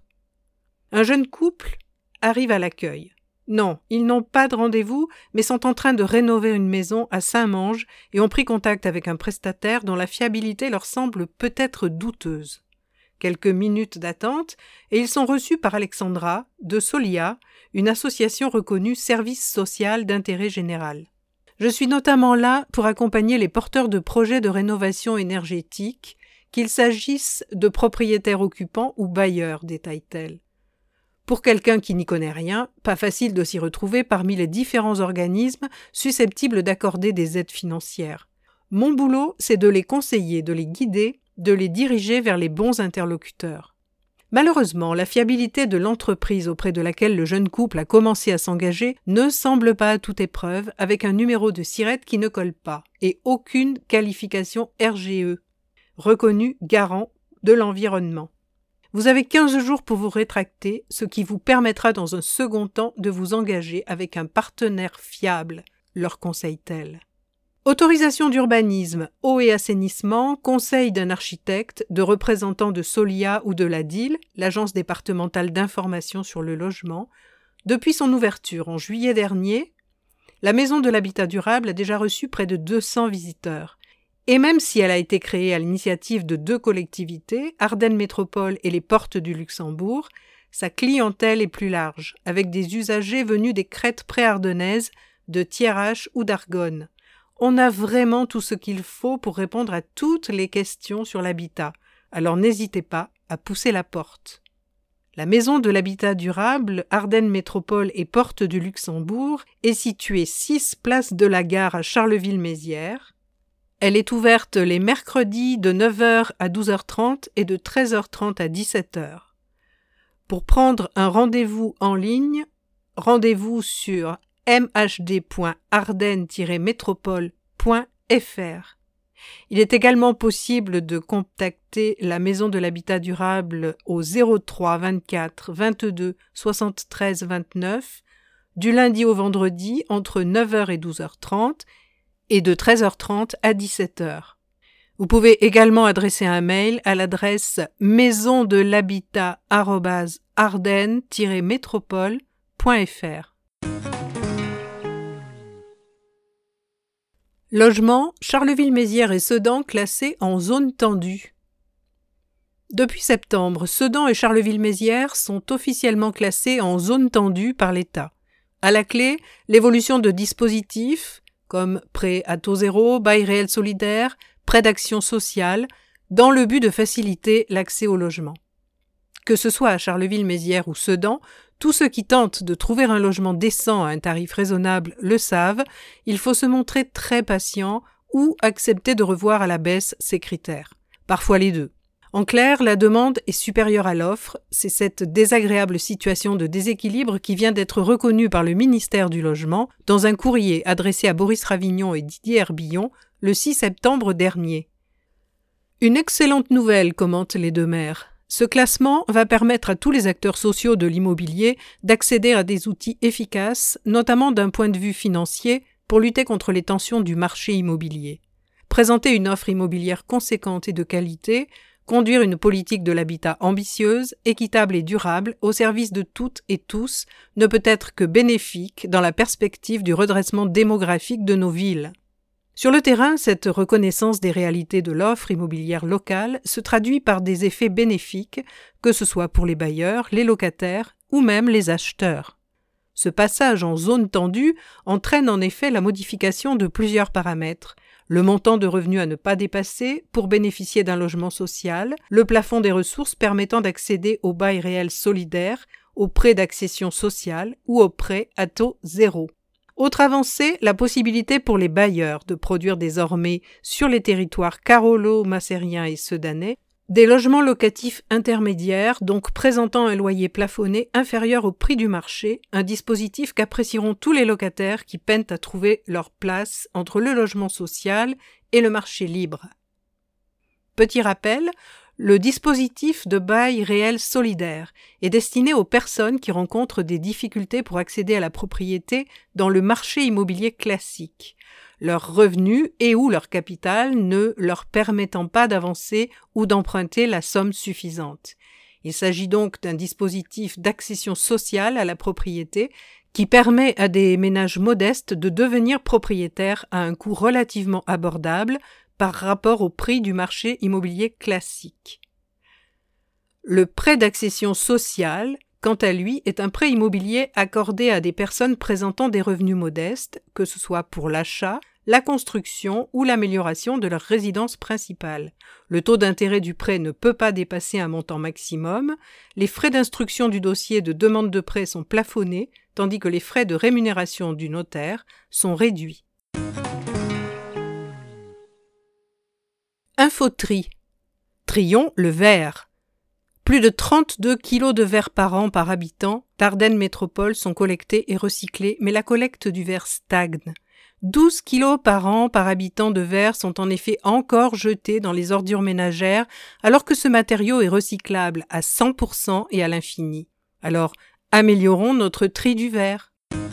Un jeune couple arrive à l'accueil. Non, ils n'ont pas de rendez-vous, mais sont en train de rénover une maison à Saint-Mange et ont pris contact avec un prestataire dont la fiabilité leur semble peut-être douteuse. Quelques minutes d'attente, et ils sont reçus par Alexandra, de Solia, une association reconnue service social d'intérêt général. Je suis notamment là pour accompagner les porteurs de projets de rénovation énergétique, qu'il s'agisse de propriétaires occupants ou bailleurs, détaille-t-elle. Pour quelqu'un qui n'y connaît rien, pas facile de s'y retrouver parmi les différents organismes susceptibles d'accorder des aides financières. Mon boulot, c'est de les conseiller, de les guider, de les diriger vers les bons interlocuteurs. Malheureusement, la fiabilité de l'entreprise auprès de laquelle le jeune couple a commencé à s'engager ne semble pas à toute épreuve, avec un numéro de SIRET qui ne colle pas et aucune qualification RGE, reconnu garant de l'environnement. Vous avez 15 jours pour vous rétracter, ce qui vous permettra dans un second temps de vous engager avec un partenaire fiable, leur conseille-t-elle. Autorisation d'urbanisme, eau et assainissement, conseil d'un architecte, de représentants de Solia ou de la DIL, l'agence départementale d'information sur le logement. Depuis son ouverture en juillet dernier, la Maison de l'Habitat Durable a déjà reçu près de 200 visiteurs. Et même si elle a été créée à l'initiative de 2 collectivités, Ardennes Métropole et les Portes du Luxembourg, sa clientèle est plus large, avec des usagers venus des crêtes pré-ardennaises, de Thiérache ou d'Argonne. On a vraiment tout ce qu'il faut pour répondre à toutes les questions sur l'habitat, alors n'hésitez pas à pousser la porte. La Maison de l'Habitat Durable, Ardennes Métropole et Portes du Luxembourg est située 6 place de la Gare à Charleville-Mézières. Elle est ouverte les mercredis de 9h à 12h30 et de 13h30 à 17h. Pour prendre un rendez-vous en ligne, rendez-vous sur mhd.ardennes-métropole.fr. Il est également possible de contacter la Maison de l'Habitat Durable au 03 24 22 73 29 du lundi au vendredi entre 9h et 12h30 et de 13h30 à 17h. Vous pouvez également adresser un mail à l'adresse maisondelhabitat@ardennes-métropole.fr. Logement, Charleville-Mézières et Sedan classés en zone tendue. Depuis septembre, Sedan et Charleville-Mézières sont officiellement classés en zone tendue par l'État. À la clé, l'évolution de dispositifs comme prêt à taux zéro, bail réel solidaire, prêt d'action sociale, dans le but de faciliter l'accès au logement. Que ce soit à Charleville-Mézières ou Sedan, tous ceux qui tentent de trouver un logement décent à un tarif raisonnable le savent, il faut se montrer très patient ou accepter de revoir à la baisse ses critères. Parfois les deux. En clair, la demande est supérieure à l'offre, c'est cette désagréable situation de déséquilibre qui vient d'être reconnue par le ministère du Logement dans un courrier adressé à Boris Ravignon et Didier Herbillon le 6 septembre dernier. Une excellente nouvelle, commentent les 2 maires. Ce classement va permettre à tous les acteurs sociaux de l'immobilier d'accéder à des outils efficaces, notamment d'un point de vue financier, pour lutter contre les tensions du marché immobilier. Présenter une offre immobilière conséquente et de qualité, conduire une politique de l'habitat ambitieuse, équitable et durable au service de toutes et tous ne peut être que bénéfique dans la perspective du redressement démographique de nos villes. Sur le terrain, cette reconnaissance des réalités de l'offre immobilière locale se traduit par des effets bénéfiques, que ce soit pour les bailleurs, les locataires ou même les acheteurs. Ce passage en zone tendue entraîne en effet la modification de plusieurs paramètres, le montant de revenus à ne pas dépasser pour bénéficier d'un logement social, le plafond des ressources permettant d'accéder au bail réel solidaire, aux prêts d'accession sociale ou aux prêts à taux zéro. Autre avancée, la possibilité pour les bailleurs de produire désormais sur les territoires carolo-macériens et sedanais des logements locatifs intermédiaires, donc présentant un loyer plafonné inférieur au prix du marché, un dispositif qu'apprécieront tous les locataires qui peinent à trouver leur place entre le logement social et le marché libre. Petit rappel, le dispositif de bail réel solidaire est destiné aux personnes qui rencontrent des difficultés pour accéder à la propriété dans le marché immobilier classique, leurs revenus et ou leur capital ne leur permettant pas d'avancer ou d'emprunter la somme suffisante. Il s'agit donc d'un dispositif d'accession sociale à la propriété qui permet à des ménages modestes de devenir propriétaires à un coût relativement abordable par rapport au prix du marché immobilier classique. Le prêt d'accession sociale, quant à lui, est un prêt immobilier accordé à des personnes présentant des revenus modestes, que ce soit pour l'achat, la construction ou l'amélioration de leur résidence principale. Le taux d'intérêt du prêt ne peut pas dépasser un montant maximum, les frais d'instruction du dossier de demande de prêt sont plafonnés, tandis que les frais de rémunération du notaire sont réduits. Infotri. Trions le verre. Plus de 32 kilos de verre par an par habitant d'Ardennes Métropole sont collectés et recyclés, mais la collecte du verre stagne. 12 kilos par an par habitant de verre sont en effet encore jetés dans les ordures ménagères, alors que ce matériau est recyclable à 100% et à l'infini. Alors, améliorons notre tri du verre.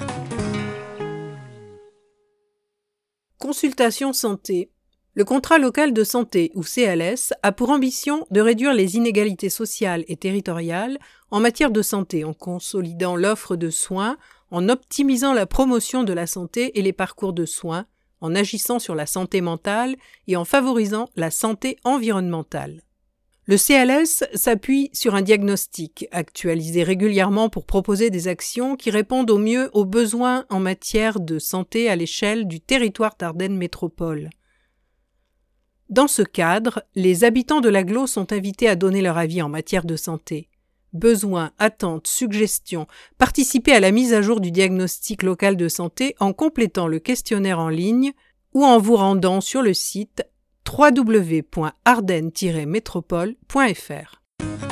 Consultation santé. Le contrat local de santé, ou CLS, a pour ambition de réduire les inégalités sociales et territoriales en matière de santé en consolidant l'offre de soins, en optimisant la promotion de la santé et les parcours de soins, en agissant sur la santé mentale et en favorisant la santé environnementale. Le CLS s'appuie sur un diagnostic, actualisé régulièrement pour proposer des actions qui répondent au mieux aux besoins en matière de santé à l'échelle du territoire d'Ardennes Métropole. Dans ce cadre, les habitants de l'agglo sont invités à donner leur avis en matière de santé. Besoins, attentes, suggestions, participez à la mise à jour du diagnostic local de santé en complétant le questionnaire en ligne ou en vous rendant sur le site www.ardennes-métropole.fr.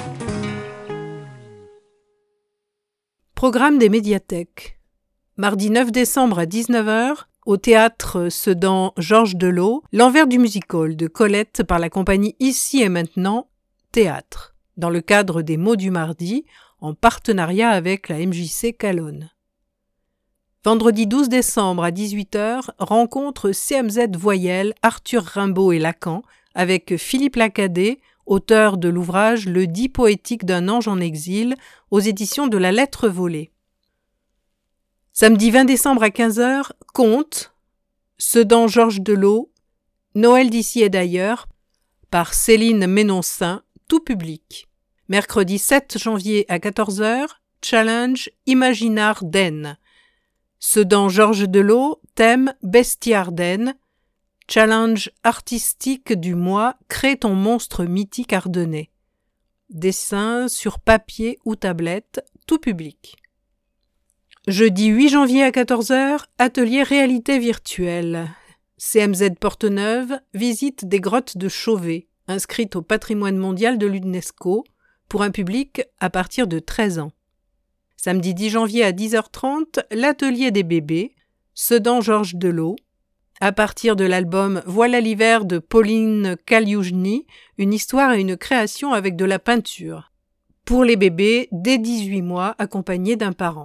Programme des médiathèques. Mardi 9 décembre à 19h, au théâtre Sedan Georges Delot, l'envers du music-hall de Colette par la compagnie Ici et Maintenant Théâtre, dans le cadre des Mots du Mardi, en partenariat avec la MJC Calonne. Vendredi 12 décembre à 18h, rencontre CMZ Voyelles, Arthur Rimbaud et Lacan, avec Philippe Lacadet, auteur de l'ouvrage Le dit poétique d'un ange en exil, aux éditions de la Lettre volée. Samedi 20 décembre à 15h, Conte, Sedan Georges Delot, Noël d'ici et d'ailleurs, par Céline Ménoncin, tout public. Mercredi 7 janvier à 14h, Challenge Imaginard d'Aisne. Sedan Georges Delot, thème Bestiaire d'Aisne. Challenge artistique du mois, crée ton monstre mythique ardennais. Dessin sur papier ou tablette, tout public. Jeudi 8 janvier à 14h, atelier réalité virtuelle. CMZ Porteneuve, visite des grottes de Chauvet, inscrite au patrimoine mondial de l'UNESCO, pour un public à partir de 13 ans. Samedi 10 janvier à 10h30, l'atelier des bébés, Sedan Georges Delot, à partir de l'album Voilà l'hiver de Pauline Kaliujny, une histoire et une création avec de la peinture. Pour les bébés dès 18 mois accompagnés d'un parent.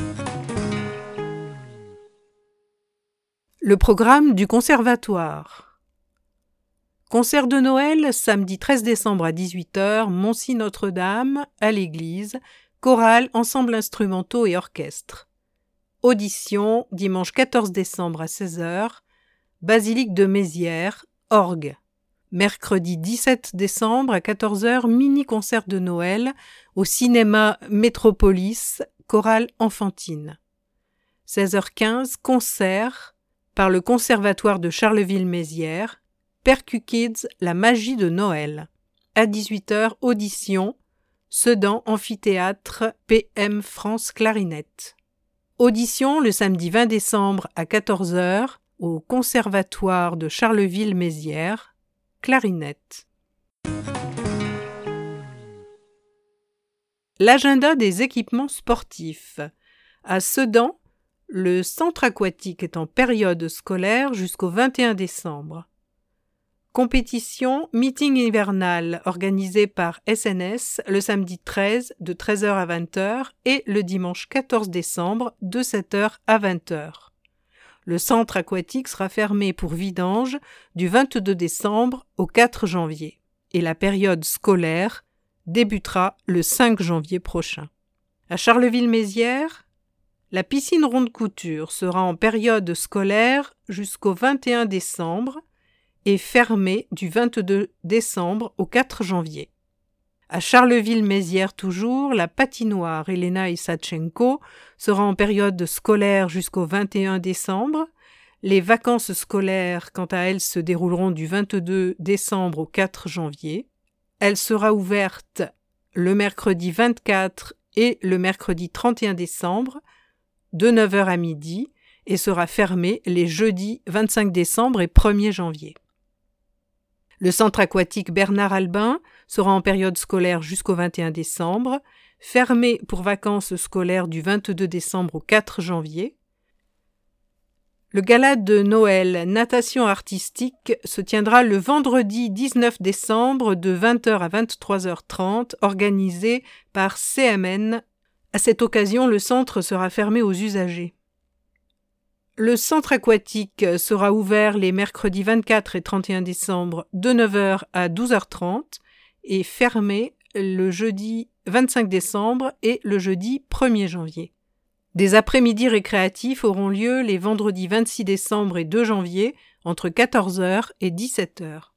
Le programme du Conservatoire. Concert de Noël, samedi 13 décembre à 18h, Moncy-Notre-Dame, à l'église, chorale, ensemble instrumentaux et orchestre. Audition, dimanche 14 décembre à 16h, Basilique de Mézières, orgue. Mercredi 17 décembre à 14h, mini-concert de Noël, au cinéma Métropolis, chorale enfantine. 16h15, concert, par le Conservatoire de Charleville-Mézières, Percu Kids, la magie de Noël. À 18h, audition, Sedan Amphithéâtre, PM France Clarinette. Audition le samedi 20 décembre à 14h au Conservatoire de Charleville-Mézières, clarinette. L'agenda des équipements sportifs. À Sedan, le centre aquatique est en période scolaire jusqu'au 21 décembre. Compétition meeting hivernal organisé par SNS le samedi 13 de 13h à 20h et le dimanche 14 décembre de 7h à 20h. Le centre aquatique sera fermé pour vidange du 22 décembre au 4 janvier et la période scolaire débutera le 5 janvier prochain. À Charleville-Mézières, la piscine ronde couture sera en période scolaire jusqu'au 21 décembre et fermée du 22 décembre au 4 janvier. À Charleville-Mézières toujours, la patinoire Elena Isatchenko sera en période scolaire jusqu'au 21 décembre. Les vacances scolaires, quant à elles, se dérouleront du 22 décembre au 4 janvier. Elle sera ouverte le mercredi 24 et le mercredi 31 décembre, de 9h à midi, et sera fermée les jeudis 25 décembre et 1er janvier. Le centre aquatique Bernard Albin sera en période scolaire jusqu'au 21 décembre, fermé pour vacances scolaires du 22 décembre au 4 janvier. Le gala de Noël natation artistique se tiendra le vendredi 19 décembre de 20h à 23h30, organisé par CMN. À cette occasion, le centre sera fermé aux usagers. Le centre aquatique sera ouvert les mercredis 24 et 31 décembre de 9h à 12h30 et fermé le jeudi 25 décembre et le jeudi 1er janvier. Des après-midi récréatifs auront lieu les vendredis 26 décembre et 2 janvier entre 14h et 17h.